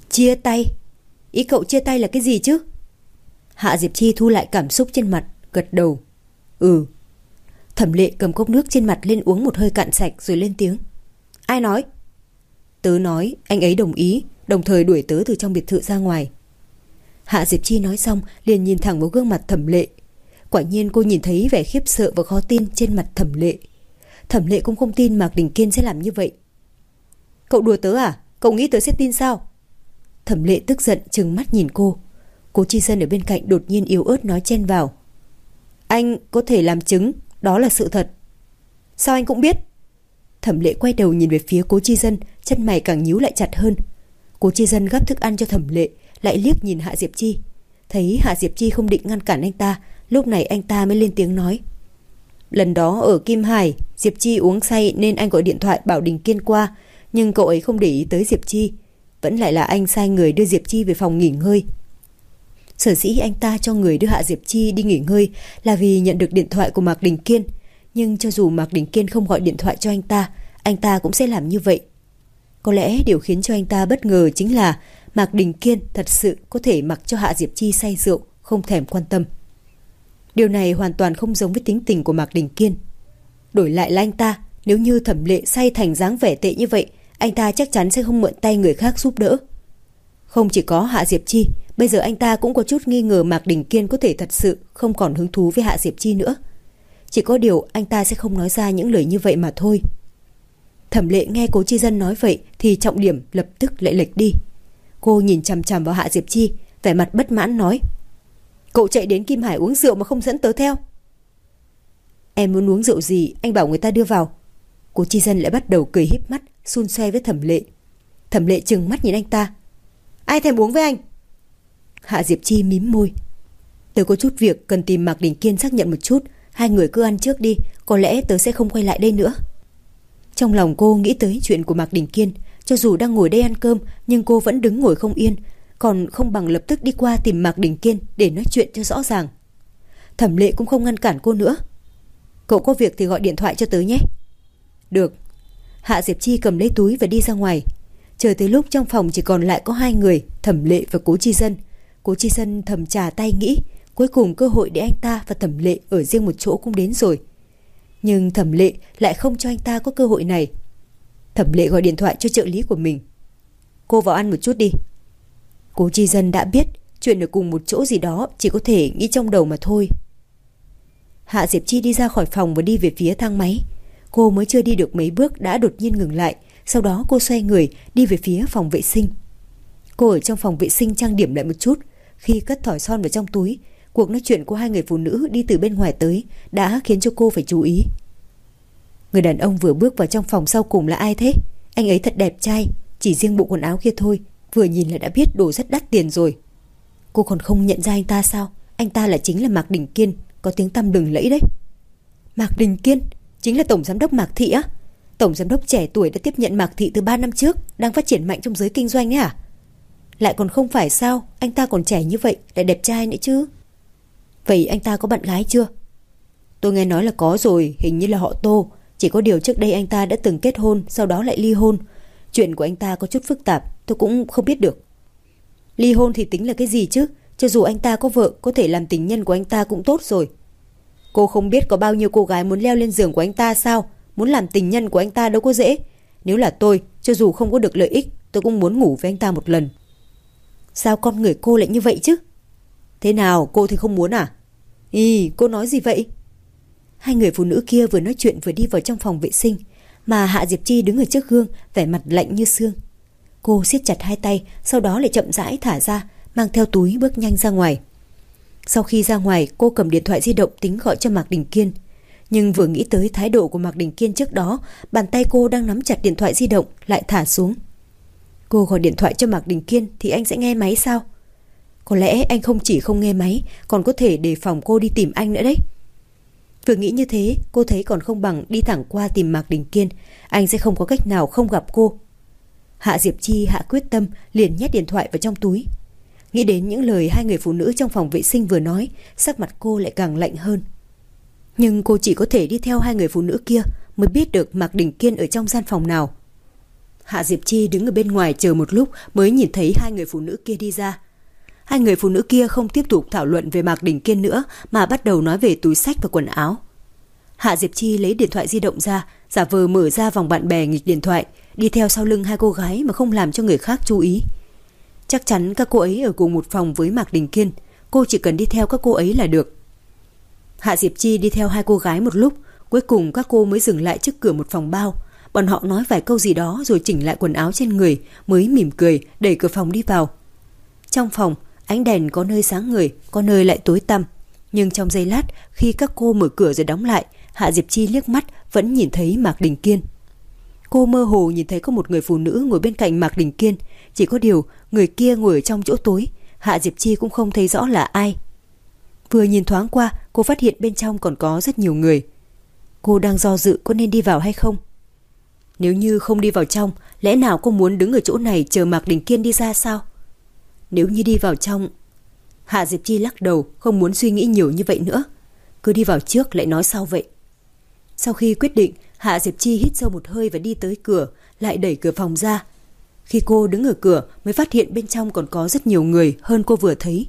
Chia tay? Ý cậu chia tay là cái gì chứ? Hạ Diệp Chi thu lại cảm xúc trên mặt, gật đầu. Ừ. Thẩm Lệ cầm cốc nước trên mặt lên uống một hơi cạn sạch rồi lên tiếng. Ai nói? Tớ nói, anh ấy đồng ý, đồng thời đuổi tớ từ trong biệt thự ra ngoài. Hạ Diệp Chi nói xong liền nhìn thẳng vào gương mặt Thẩm Lệ. Quả nhiên cô nhìn thấy vẻ khiếp sợ và khó tin trên mặt Thẩm Lệ. Thẩm Lệ cũng không tin Mạc Đình Kiên sẽ làm như vậy. Cậu đùa tớ à? Cậu nghĩ tớ sẽ tin sao? Thẩm Lệ tức giận trừng mắt nhìn cô. Cố Chi Dân ở bên cạnh đột nhiên yếu ớt nói chen vào. Anh có thể làm chứng, đó là sự thật. Sao anh cũng biết? Thẩm Lệ quay đầu nhìn về phía Cố Chi Dân, chân mày càng nhíu lại chặt hơn. Cố Chi Dân gắp thức ăn cho Thẩm Lệ, lại liếc nhìn Hạ Diệp Chi. Thấy Hạ Diệp Chi không định ngăn cản anh ta, lúc này anh ta mới lên tiếng nói. Lần đó ở Kim Hải, Diệp Chi uống say nên anh gọi điện thoại bảo Đình Kiên qua, nhưng cậu ấy không để ý tới Diệp Chi. Vẫn lại là anh sai người đưa Diệp Chi về phòng nghỉ ngơi. Sở dĩ anh ta cho người đưa Hạ Diệp Chi đi nghỉ ngơi là vì nhận được điện thoại của Mạc Đình Kiên. Nhưng cho dù Mạc Đình Kiên không gọi điện thoại cho anh ta cũng sẽ làm như vậy. Có lẽ điều khiến cho anh ta bất ngờ chính là Mạc Đình Kiên thật sự có thể mặc cho Hạ Diệp Chi say rượu, không thèm quan tâm. Điều này hoàn toàn không giống với tính tình của Mạc Đình Kiên. Đổi lại là anh ta, nếu như Thẩm Lệ say thành dáng vẻ tệ như vậy, anh ta chắc chắn sẽ không mượn tay người khác giúp đỡ. Không chỉ có Hạ Diệp Chi, bây giờ anh ta cũng có chút nghi ngờ Mạc Đình Kiên có thể thật sự không còn hứng thú với Hạ Diệp Chi nữa. Chỉ có điều anh ta sẽ không nói ra những lời như vậy mà thôi. Thẩm Lệ nghe Cố Chi Dân nói vậy thì trọng điểm lập tức lại lệch đi. Cô nhìn chằm chằm vào Hạ Diệp Chi, vẻ mặt bất mãn nói. Cậu chạy đến Kim Hải uống rượu mà không dẫn tớ theo. Em muốn uống rượu gì anh bảo người ta đưa vào. Cố Chi Dân lại bắt đầu cười híp mắt, xun xoe với Thẩm Lệ. Thẩm Lệ trừng mắt nhìn anh ta. Ai thèm uống với anh? Hạ Diệp Chi mím môi. Tớ có chút việc cần tìm Mạc Đình Kiên xác nhận một chút. Hai người cứ ăn trước đi, có lẽ tớ sẽ không quay lại đây nữa. Trong lòng cô nghĩ tới chuyện của Mạc Đình Kiên. Cho dù đang ngồi đây ăn cơm, nhưng cô vẫn đứng ngồi không yên, còn không bằng lập tức đi qua tìm Mạc Đình Kiên để nói chuyện cho rõ ràng. Thẩm Lệ cũng không ngăn cản cô nữa. Cậu có việc thì gọi điện thoại cho tớ nhé. Được. Hạ Diệp Chi cầm lấy túi và đi ra ngoài. Chờ tới lúc trong phòng chỉ còn lại có hai người, Thẩm Lệ và Cố Chi Dân. Cố Chi Dân thầm chà tay nghĩ, cuối cùng cơ hội để anh ta và Thẩm Lệ ở riêng một chỗ cũng đến rồi. Nhưng Thẩm Lệ lại không cho anh ta có cơ hội này. Thẩm Lệ gọi điện thoại cho trợ lý của mình. Cô vào ăn một chút đi. Cố Chi Dân đã biết chuyện ở cùng một chỗ gì đó chỉ có thể nghĩ trong đầu mà thôi. Hạ Diệp Chi đi ra khỏi phòng và đi về phía thang máy. Cô mới chưa đi được mấy bước đã đột nhiên ngừng lại. Sau đó cô xoay người đi về phía phòng vệ sinh. Cô ở trong phòng vệ sinh trang điểm lại một chút. Khi cất thỏi son vào trong túi, cuộc nói chuyện của hai người phụ nữ đi từ bên ngoài tới đã khiến cho cô phải chú ý. Người đàn ông vừa bước vào trong phòng sau cùng là ai thế? Anh ấy thật đẹp trai, chỉ riêng bộ quần áo kia thôi, vừa nhìn là đã biết đồ rất đắt tiền rồi. Cô còn không nhận ra anh ta sao? Anh ta chính là Mạc Đình Kiên, có tiếng tăm lừng lẫy đấy. Mạc Đình Kiên chính là tổng giám đốc Mạc Thị á? Tổng giám đốc trẻ tuổi đã tiếp nhận Mạc Thị từ 3 năm trước, đang phát triển mạnh trong giới kinh doanh ấy à? Lại còn không phải sao? Anh ta còn trẻ như vậy, lại đẹp trai nữa chứ. Vậy anh ta có bạn gái chưa? Tôi nghe nói là có rồi, hình như là họ Tô. Chỉ có điều trước đây anh ta đã từng kết hôn, sau đó lại ly hôn. Chuyện của anh ta có chút phức tạp, tôi cũng không biết được. Ly hôn thì tính là cái gì chứ? Cho dù anh ta có vợ, có thể làm tình nhân của anh ta cũng tốt rồi. Cô không biết có bao nhiêu cô gái muốn leo lên giường của anh ta sao? Muốn làm tình nhân của anh ta đâu có dễ. Nếu là tôi, cho dù không có được lợi ích, tôi cũng muốn ngủ với anh ta một lần. Sao con người cô lại như vậy chứ? Thế nào, cô thì không muốn à? Cô nói gì vậy? Hai người phụ nữ kia vừa nói chuyện vừa đi vào trong phòng vệ sinh, mà Hạ Diệp Chi đứng ở trước gương, vẻ mặt lạnh như xương. Cô siết chặt hai tay, sau đó lại chậm rãi thả ra, mang theo túi bước nhanh ra ngoài. Sau khi ra ngoài, cô cầm điện thoại di động tính gọi cho Mạc Đình Kiên. Nhưng vừa nghĩ tới thái độ của Mạc Đình Kiên trước đó, bàn tay cô đang nắm chặt điện thoại di động lại thả xuống. Cô gọi điện thoại cho Mạc Đình Kiên thì anh sẽ nghe máy sao? Có lẽ anh không chỉ không nghe máy, còn có thể đề phòng cô đi tìm anh nữa đấy. Vừa nghĩ như thế, cô thấy còn không bằng đi thẳng qua tìm Mạc Đình Kiên. Anh sẽ không có cách nào không gặp cô. Hạ Diệp Chi hạ quyết tâm, liền nhét điện thoại vào trong túi. Nghĩ đến những lời hai người phụ nữ trong phòng vệ sinh vừa nói, sắc mặt cô lại càng lạnh hơn. Nhưng cô chỉ có thể đi theo hai người phụ nữ kia mới biết được Mạc Đình Kiên ở trong gian phòng nào. Hạ Diệp Chi đứng ở bên ngoài chờ một lúc mới nhìn thấy hai người phụ nữ kia đi ra. Hai người phụ nữ kia không tiếp tục thảo luận về Mạc Đình Kiên nữa mà bắt đầu nói về túi xách và quần áo. Hạ Diệp Chi lấy điện thoại di động ra, giả vờ mở ra vòng bạn bè nghịch điện thoại, đi theo sau lưng hai cô gái mà không làm cho người khác chú ý. Chắc chắn các cô ấy ở cùng một phòng với Mạc Đình Kiên, cô chỉ cần đi theo các cô ấy là được. Hạ Diệp Chi đi theo hai cô gái một lúc, cuối cùng các cô mới dừng lại trước cửa một phòng bao. Bọn họ nói vài câu gì đó rồi chỉnh lại quần áo trên người, mới mỉm cười đẩy cửa phòng đi vào. Trong phòng, ánh đèn có nơi sáng ngời, có nơi lại tối tăm. Nhưng trong giây lát, khi các cô mở cửa rồi đóng lại, Hạ Diệp Chi liếc mắt vẫn nhìn thấy Mạc Đình Kiên. Cô mơ hồ nhìn thấy có một người phụ nữ ngồi bên cạnh Mạc Đình Kiên, chỉ có điều người kia ngồi ở trong chỗ tối, Hạ Diệp Chi cũng không thấy rõ là ai. Vừa nhìn thoáng qua, cô phát hiện bên trong còn có rất nhiều người. Cô đang do dự có nên đi vào hay không. Nếu như không đi vào trong, lẽ nào cô muốn đứng ở chỗ này chờ Mạc Đình Kiên đi ra sao? Nếu như đi vào trong... Hạ Diệp Chi lắc đầu, không muốn suy nghĩ nhiều như vậy nữa. Cứ đi vào trước lại nói sau vậy. Sau khi quyết định, Hạ Diệp Chi hít sâu một hơi và đi tới cửa, lại đẩy cửa phòng ra. Khi cô đứng ở cửa mới phát hiện bên trong còn có rất nhiều người hơn cô vừa thấy.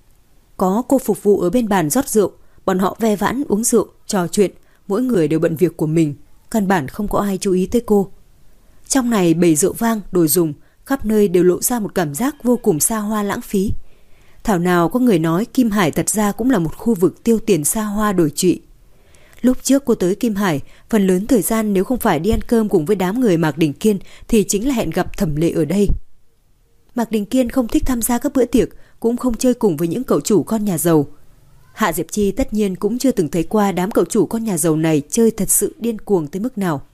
Có cô phục vụ ở bên bàn rót rượu, bọn họ ve vãn uống rượu, trò chuyện, mỗi người đều bận việc của mình, căn bản không có ai chú ý tới cô. Trong này bày rượu vang, đồ dùng, khắp nơi đều lộ ra một cảm giác vô cùng xa hoa lãng phí. Thảo nào có người nói Kim Hải thật ra cũng là một khu vực tiêu tiền xa hoa đổi trụy. Lúc trước cô tới Kim Hải, phần lớn thời gian nếu không phải đi ăn cơm cùng với đám người Mạc Đình Kiên thì chính là hẹn gặp Thẩm Lệ ở đây. Mạc Đình Kiên không thích tham gia các bữa tiệc, cũng không chơi cùng với những cậu chủ con nhà giàu. Hạ Diệp Chi tất nhiên cũng chưa từng thấy qua đám cậu chủ con nhà giàu này chơi thật sự điên cuồng tới mức nào.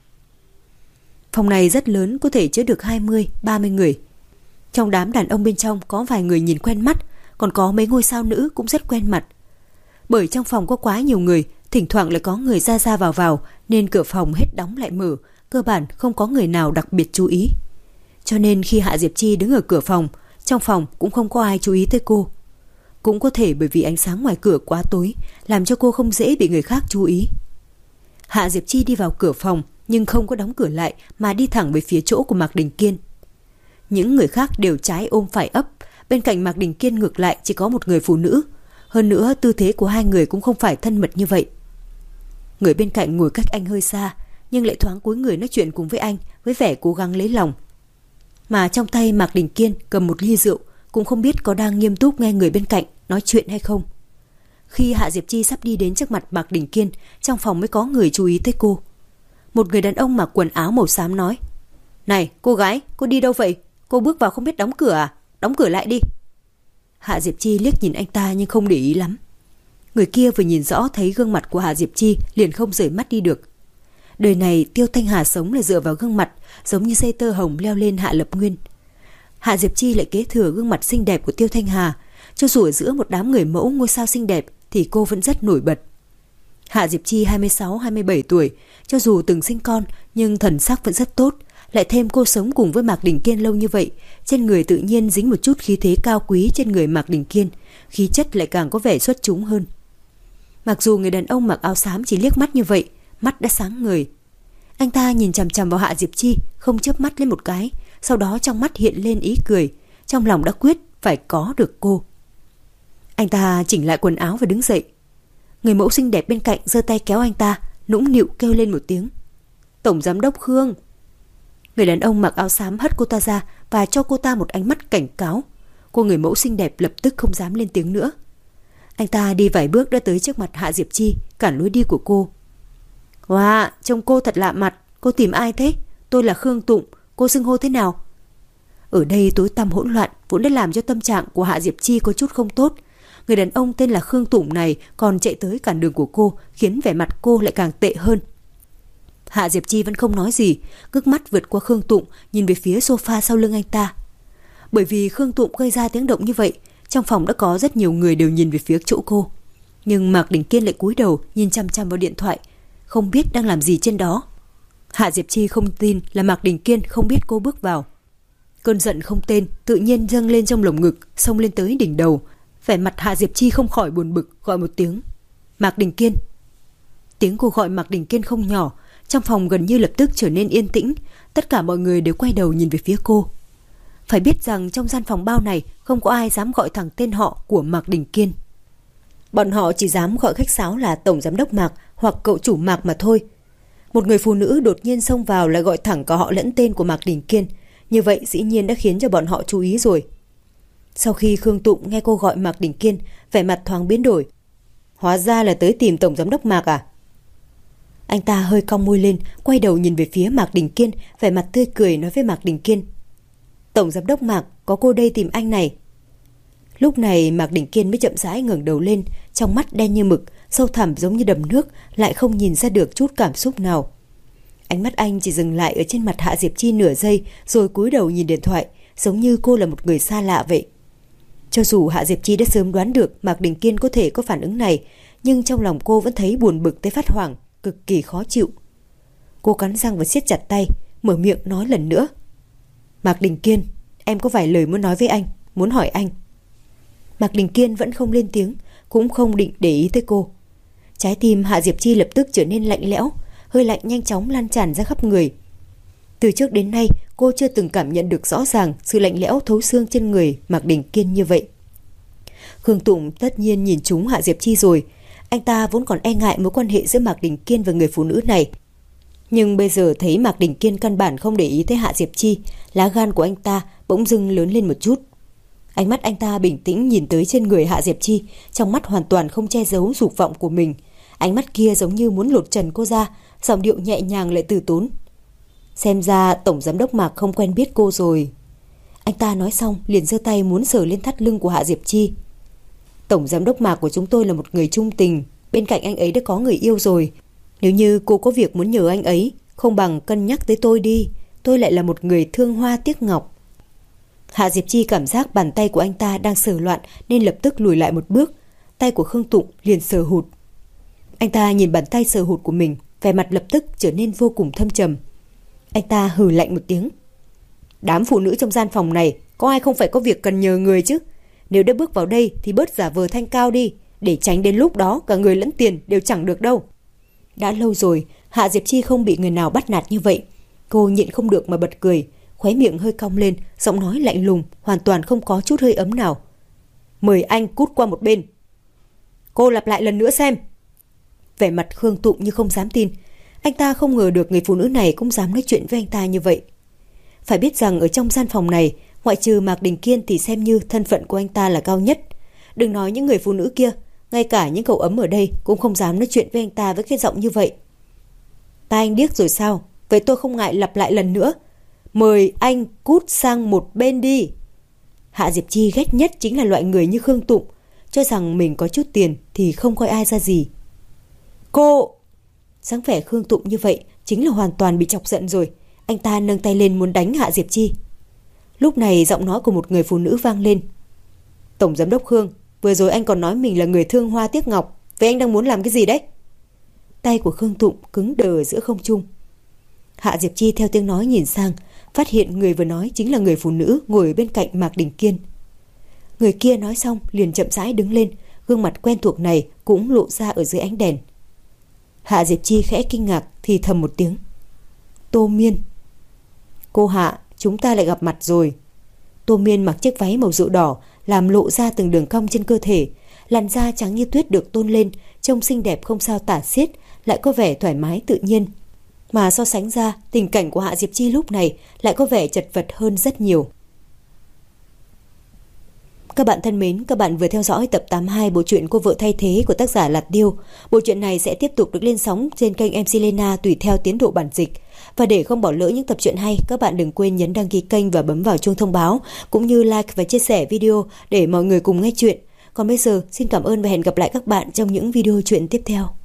Phòng này rất lớn, có thể chứa được 20-30 người. Trong đám đàn ông bên trong có vài người nhìn quen mắt, còn có mấy ngôi sao nữ cũng rất quen mặt. Bởi trong phòng có quá nhiều người, thỉnh thoảng lại có người ra ra vào nên cửa phòng hết đóng lại mở, cơ bản không có người nào đặc biệt chú ý. Cho nên khi Hạ Diệp Chi đứng ở cửa phòng, trong phòng cũng không có ai chú ý tới cô. Cũng có thể bởi vì ánh sáng ngoài cửa quá tối, làm cho cô không dễ bị người khác chú ý. Hạ Diệp Chi đi vào cửa phòng nhưng không có đóng cửa lại mà đi thẳng về phía chỗ của Mạc Đình Kiên. Những người khác đều trái ôm phải ấp, bên cạnh Mạc Đình Kiên ngược lại chỉ có một người phụ nữ. Hơn nữa tư thế của hai người cũng không phải thân mật như vậy. Người bên cạnh ngồi cách anh hơi xa, nhưng lại thoáng cúi người nói chuyện cùng với anh với vẻ cố gắng lấy lòng. Mà trong tay Mạc Đình Kiên cầm một ly rượu, cũng không biết có đang nghiêm túc nghe người bên cạnh nói chuyện hay không. Khi Hạ Diệp Chi sắp đi đến trước mặt Mạc Đình Kiên, trong phòng mới có người chú ý tới cô. Một người đàn ông mặc quần áo màu xám nói: "Này, cô gái, cô đi đâu vậy? Cô bước vào không biết đóng cửa à? Đóng cửa lại đi." Hạ Diệp Chi liếc nhìn anh ta nhưng không để ý lắm. Người kia vừa nhìn rõ thấy gương mặt của Hạ Diệp Chi liền không rời mắt đi được. Đời này Tiêu Thanh Hà sống là dựa vào gương mặt, giống như dây tơ hồng leo lên Hạ Lập Nguyên. Hạ Diệp Chi lại kế thừa gương mặt xinh đẹp của Tiêu Thanh Hà, cho dù ở giữa một đám người mẫu ngôi sao xinh đẹp thì cô vẫn rất nổi bật. Hạ Diệp Chi 26-27 tuổi, cho dù từng sinh con nhưng thần sắc vẫn rất tốt, lại thêm cô sống cùng với Mạc Đình Kiên lâu như vậy, trên người tự nhiên dính một chút khí thế cao quý trên người Mạc Đình Kiên, khí chất lại càng có vẻ xuất chúng hơn. Mặc dù người đàn ông mặc áo xám chỉ liếc mắt như vậy, mắt đã sáng ngời. Anh ta nhìn chằm chằm vào Hạ Diệp Chi, không chớp mắt lên một cái, sau đó trong mắt hiện lên ý cười, trong lòng đã quyết phải có được cô. Anh ta chỉnh lại quần áo và đứng dậy. Người mẫu xinh đẹp bên cạnh giơ tay kéo anh ta, nũng nịu kêu lên một tiếng: "Tổng giám đốc Khương." Người đàn ông mặc áo xám hất cô ta ra và cho cô ta một ánh mắt cảnh cáo. Cô người mẫu xinh đẹp lập tức không dám lên tiếng nữa. Anh ta đi vài bước đã tới trước mặt Hạ Diệp Chi, cản lối đi của cô. "Wow, trông cô thật lạ mặt, cô tìm ai thế? Tôi là Khương Tụng, cô xưng hô thế nào?" Ở đây tối tăm hỗn loạn vốn đã làm cho tâm trạng của Hạ Diệp Chi có chút không tốt. Người đàn ông tên là Khương Tụng này còn chạy tới cản đường của cô, khiến vẻ mặt cô lại càng tệ hơn. Hạ Diệp Chi vẫn không nói gì, ngước mắt vượt qua Khương Tụng, nhìn về phía sofa sau lưng anh ta. Bởi vì Khương Tụng gây ra tiếng động như vậy, trong phòng đã có rất nhiều người đều nhìn về phía chỗ cô. Nhưng Mạc Đình Kiên lại cúi đầu nhìn chăm chăm vào điện thoại, không biết đang làm gì trên đó. Hạ Diệp Chi không tin là Mạc Đình Kiên không biết cô bước vào. Cơn giận không tên tự nhiên dâng lên trong lồng ngực, xông lên tới đỉnh đầu. Vẻ mặt Hạ Diệp Chi không khỏi buồn bực, gọi một tiếng: "Mạc Đình Kiên." Tiếng cô gọi Mạc Đình Kiên không nhỏ, Trong phòng gần như lập tức trở nên yên tĩnh, tất cả mọi người đều quay đầu nhìn về phía cô. Phải biết rằng trong gian phòng bao này không có ai dám gọi thẳng tên họ của Mạc Đình Kiên. Bọn họ chỉ dám gọi khách sáo là Tổng Giám đốc Mạc hoặc cậu chủ Mạc mà thôi. Một người phụ nữ đột nhiên xông vào lại gọi thẳng cả họ lẫn tên của Mạc Đình Kiên, như vậy dĩ nhiên đã khiến cho bọn họ chú ý rồi. Sau khi Khương Tụng nghe cô gọi Mạc Đình Kiên, vẻ mặt thoáng biến đổi. Hóa ra là tới tìm Tổng Giám đốc Mạc à? Anh ta hơi cong môi lên, quay đầu nhìn về phía Mạc Đình Kiên, vẻ mặt tươi cười nói với Mạc Đình Kiên. Tổng Giám đốc Mạc, có cô đây tìm anh này. Lúc này Mạc Đình Kiên mới chậm rãi ngẩng đầu lên, trong mắt đen như mực, sâu thẳm giống như đầm nước, lại không nhìn ra được chút cảm xúc nào. Ánh mắt anh chỉ dừng lại ở trên mặt Hạ Diệp Chi nửa giây, rồi cúi đầu nhìn điện thoại, giống như cô là một người xa lạ vậy. Cho dù Hạ Diệp Chi đã sớm đoán được Mạc Đình Kiên có thể có phản ứng này, nhưng trong lòng cô vẫn thấy buồn bực tới phát hoảng, cực kỳ khó chịu. Cô cắn răng và siết chặt tay, mở miệng nói lần nữa. Mạc Đình Kiên, em có vài lời muốn nói với anh, muốn hỏi anh. Mạc Đình Kiên vẫn không lên tiếng, cũng không định để ý tới cô. Trái tim Hạ Diệp Chi lập tức trở nên lạnh lẽo, hơi lạnh nhanh chóng lan tràn ra khắp người. Từ trước đến nay, cô chưa từng cảm nhận được rõ ràng sự lạnh lẽo thấu xương trên người Mạc Đình Kiên như vậy. Khương Tụng tất nhiên nhìn trúng Hạ Diệp Chi rồi. Anh ta vốn còn e ngại mối quan hệ giữa Mạc Đình Kiên và người phụ nữ này. Nhưng bây giờ thấy Mạc Đình Kiên căn bản không để ý tới Hạ Diệp Chi, lá gan của anh ta bỗng dưng lớn lên một chút. Ánh mắt anh ta bình tĩnh nhìn tới trên người Hạ Diệp Chi, trong mắt hoàn toàn không che giấu dục vọng của mình. Ánh mắt kia giống như muốn lột trần cô ra, giọng điệu nhẹ nhàng lại từ tốn. Xem ra Tổng Giám đốc Mạc không quen biết cô rồi. Anh ta nói xong liền giơ tay muốn sờ lên thắt lưng của Hạ Diệp Chi. Tổng Giám đốc Mạc của chúng tôi là một người trung tình, bên cạnh anh ấy đã có người yêu rồi. Nếu như cô có việc muốn nhờ anh ấy, không bằng cân nhắc tới tôi đi. Tôi lại là một người thương hoa tiếc ngọc. Hạ Diệp Chi cảm giác bàn tay của anh ta đang sờ loạn nên lập tức lùi lại một bước. Tay của Khương Tụng liền sờ hụt. Anh ta nhìn bàn tay sờ hụt của mình, vẻ mặt lập tức trở nên vô cùng thâm trầm. Anh ta hừ lạnh một tiếng. Đám phụ nữ trong gian phòng này, có ai không phải có việc cần nhờ người chứ? Nếu đã bước vào đây thì bớt giả vờ thanh cao đi, để tránh đến lúc đó cả người lẫn tiền đều chẳng được đâu. Đã lâu rồi Hạ Diệp Chi không bị người nào bắt nạt như vậy. Cô nhịn không được mà bật cười, khóe miệng hơi cong lên, giọng nói lạnh lùng, hoàn toàn không có chút hơi ấm nào. Mời anh cút qua một bên. Cô lặp lại lần nữa xem. Vẻ mặt Khương Tụng như không dám tin. Anh ta không ngờ được người phụ nữ này cũng dám nói chuyện với anh ta như vậy. Phải biết rằng ở trong gian phòng này, ngoại trừ Mạc Đình Kiên thì xem như thân phận của anh ta là cao nhất. Đừng nói những người phụ nữ kia, ngay cả những cậu ấm ở đây cũng không dám nói chuyện với anh ta với cái giọng như vậy. Tai anh điếc rồi sao? Vậy tôi không ngại lặp lại lần nữa. Mời anh cút sang một bên đi. Hạ Diệp Chi ghét nhất chính là loại người như Khương Tụng, cho rằng mình có chút tiền thì không coi ai ra gì. Cô! Dáng vẻ Khương Tụng như vậy chính là hoàn toàn bị chọc giận rồi. Anh ta nâng tay lên muốn đánh Hạ Diệp Chi. Lúc này giọng nói của một người phụ nữ vang lên. Tổng Giám đốc Khương, vừa rồi anh còn nói mình là người thương hoa tiếc ngọc. Vậy anh đang muốn làm cái gì đấy? Tay của Khương Tụng cứng đờ ở giữa không trung. Hạ Diệp Chi theo tiếng nói nhìn sang, phát hiện người vừa nói chính là người phụ nữ ngồi bên cạnh Mạc Đình Kiên. Người kia nói xong liền chậm rãi đứng lên, gương mặt quen thuộc này cũng lộ ra ở dưới ánh đèn. Hạ Diệp Chi khẽ kinh ngạc thì thầm một tiếng. Tô Miên. Cô Hạ, chúng ta lại gặp mặt rồi. Tô Miên mặc chiếc váy màu rượu đỏ, làm lộ ra từng đường cong trên cơ thể, làn da trắng như tuyết được tôn lên, trông xinh đẹp không sao tả xiết, lại có vẻ thoải mái tự nhiên. Mà so sánh ra, tình cảnh của Hạ Diệp Chi lúc này lại có vẻ chật vật hơn rất nhiều. Các bạn thân mến, các bạn vừa theo dõi tập 82 bộ truyện Cô vợ thay thế của tác giả Lạt Điêu. Bộ truyện này sẽ tiếp tục được lên sóng trên kênh MC Lena tùy theo tiến độ bản dịch. Và để không bỏ lỡ những tập truyện hay, các bạn đừng quên nhấn đăng ký kênh và bấm vào chuông thông báo, cũng như like và chia sẻ video để mọi người cùng nghe chuyện. Còn bây giờ, xin cảm ơn và hẹn gặp lại các bạn trong những video truyện tiếp theo.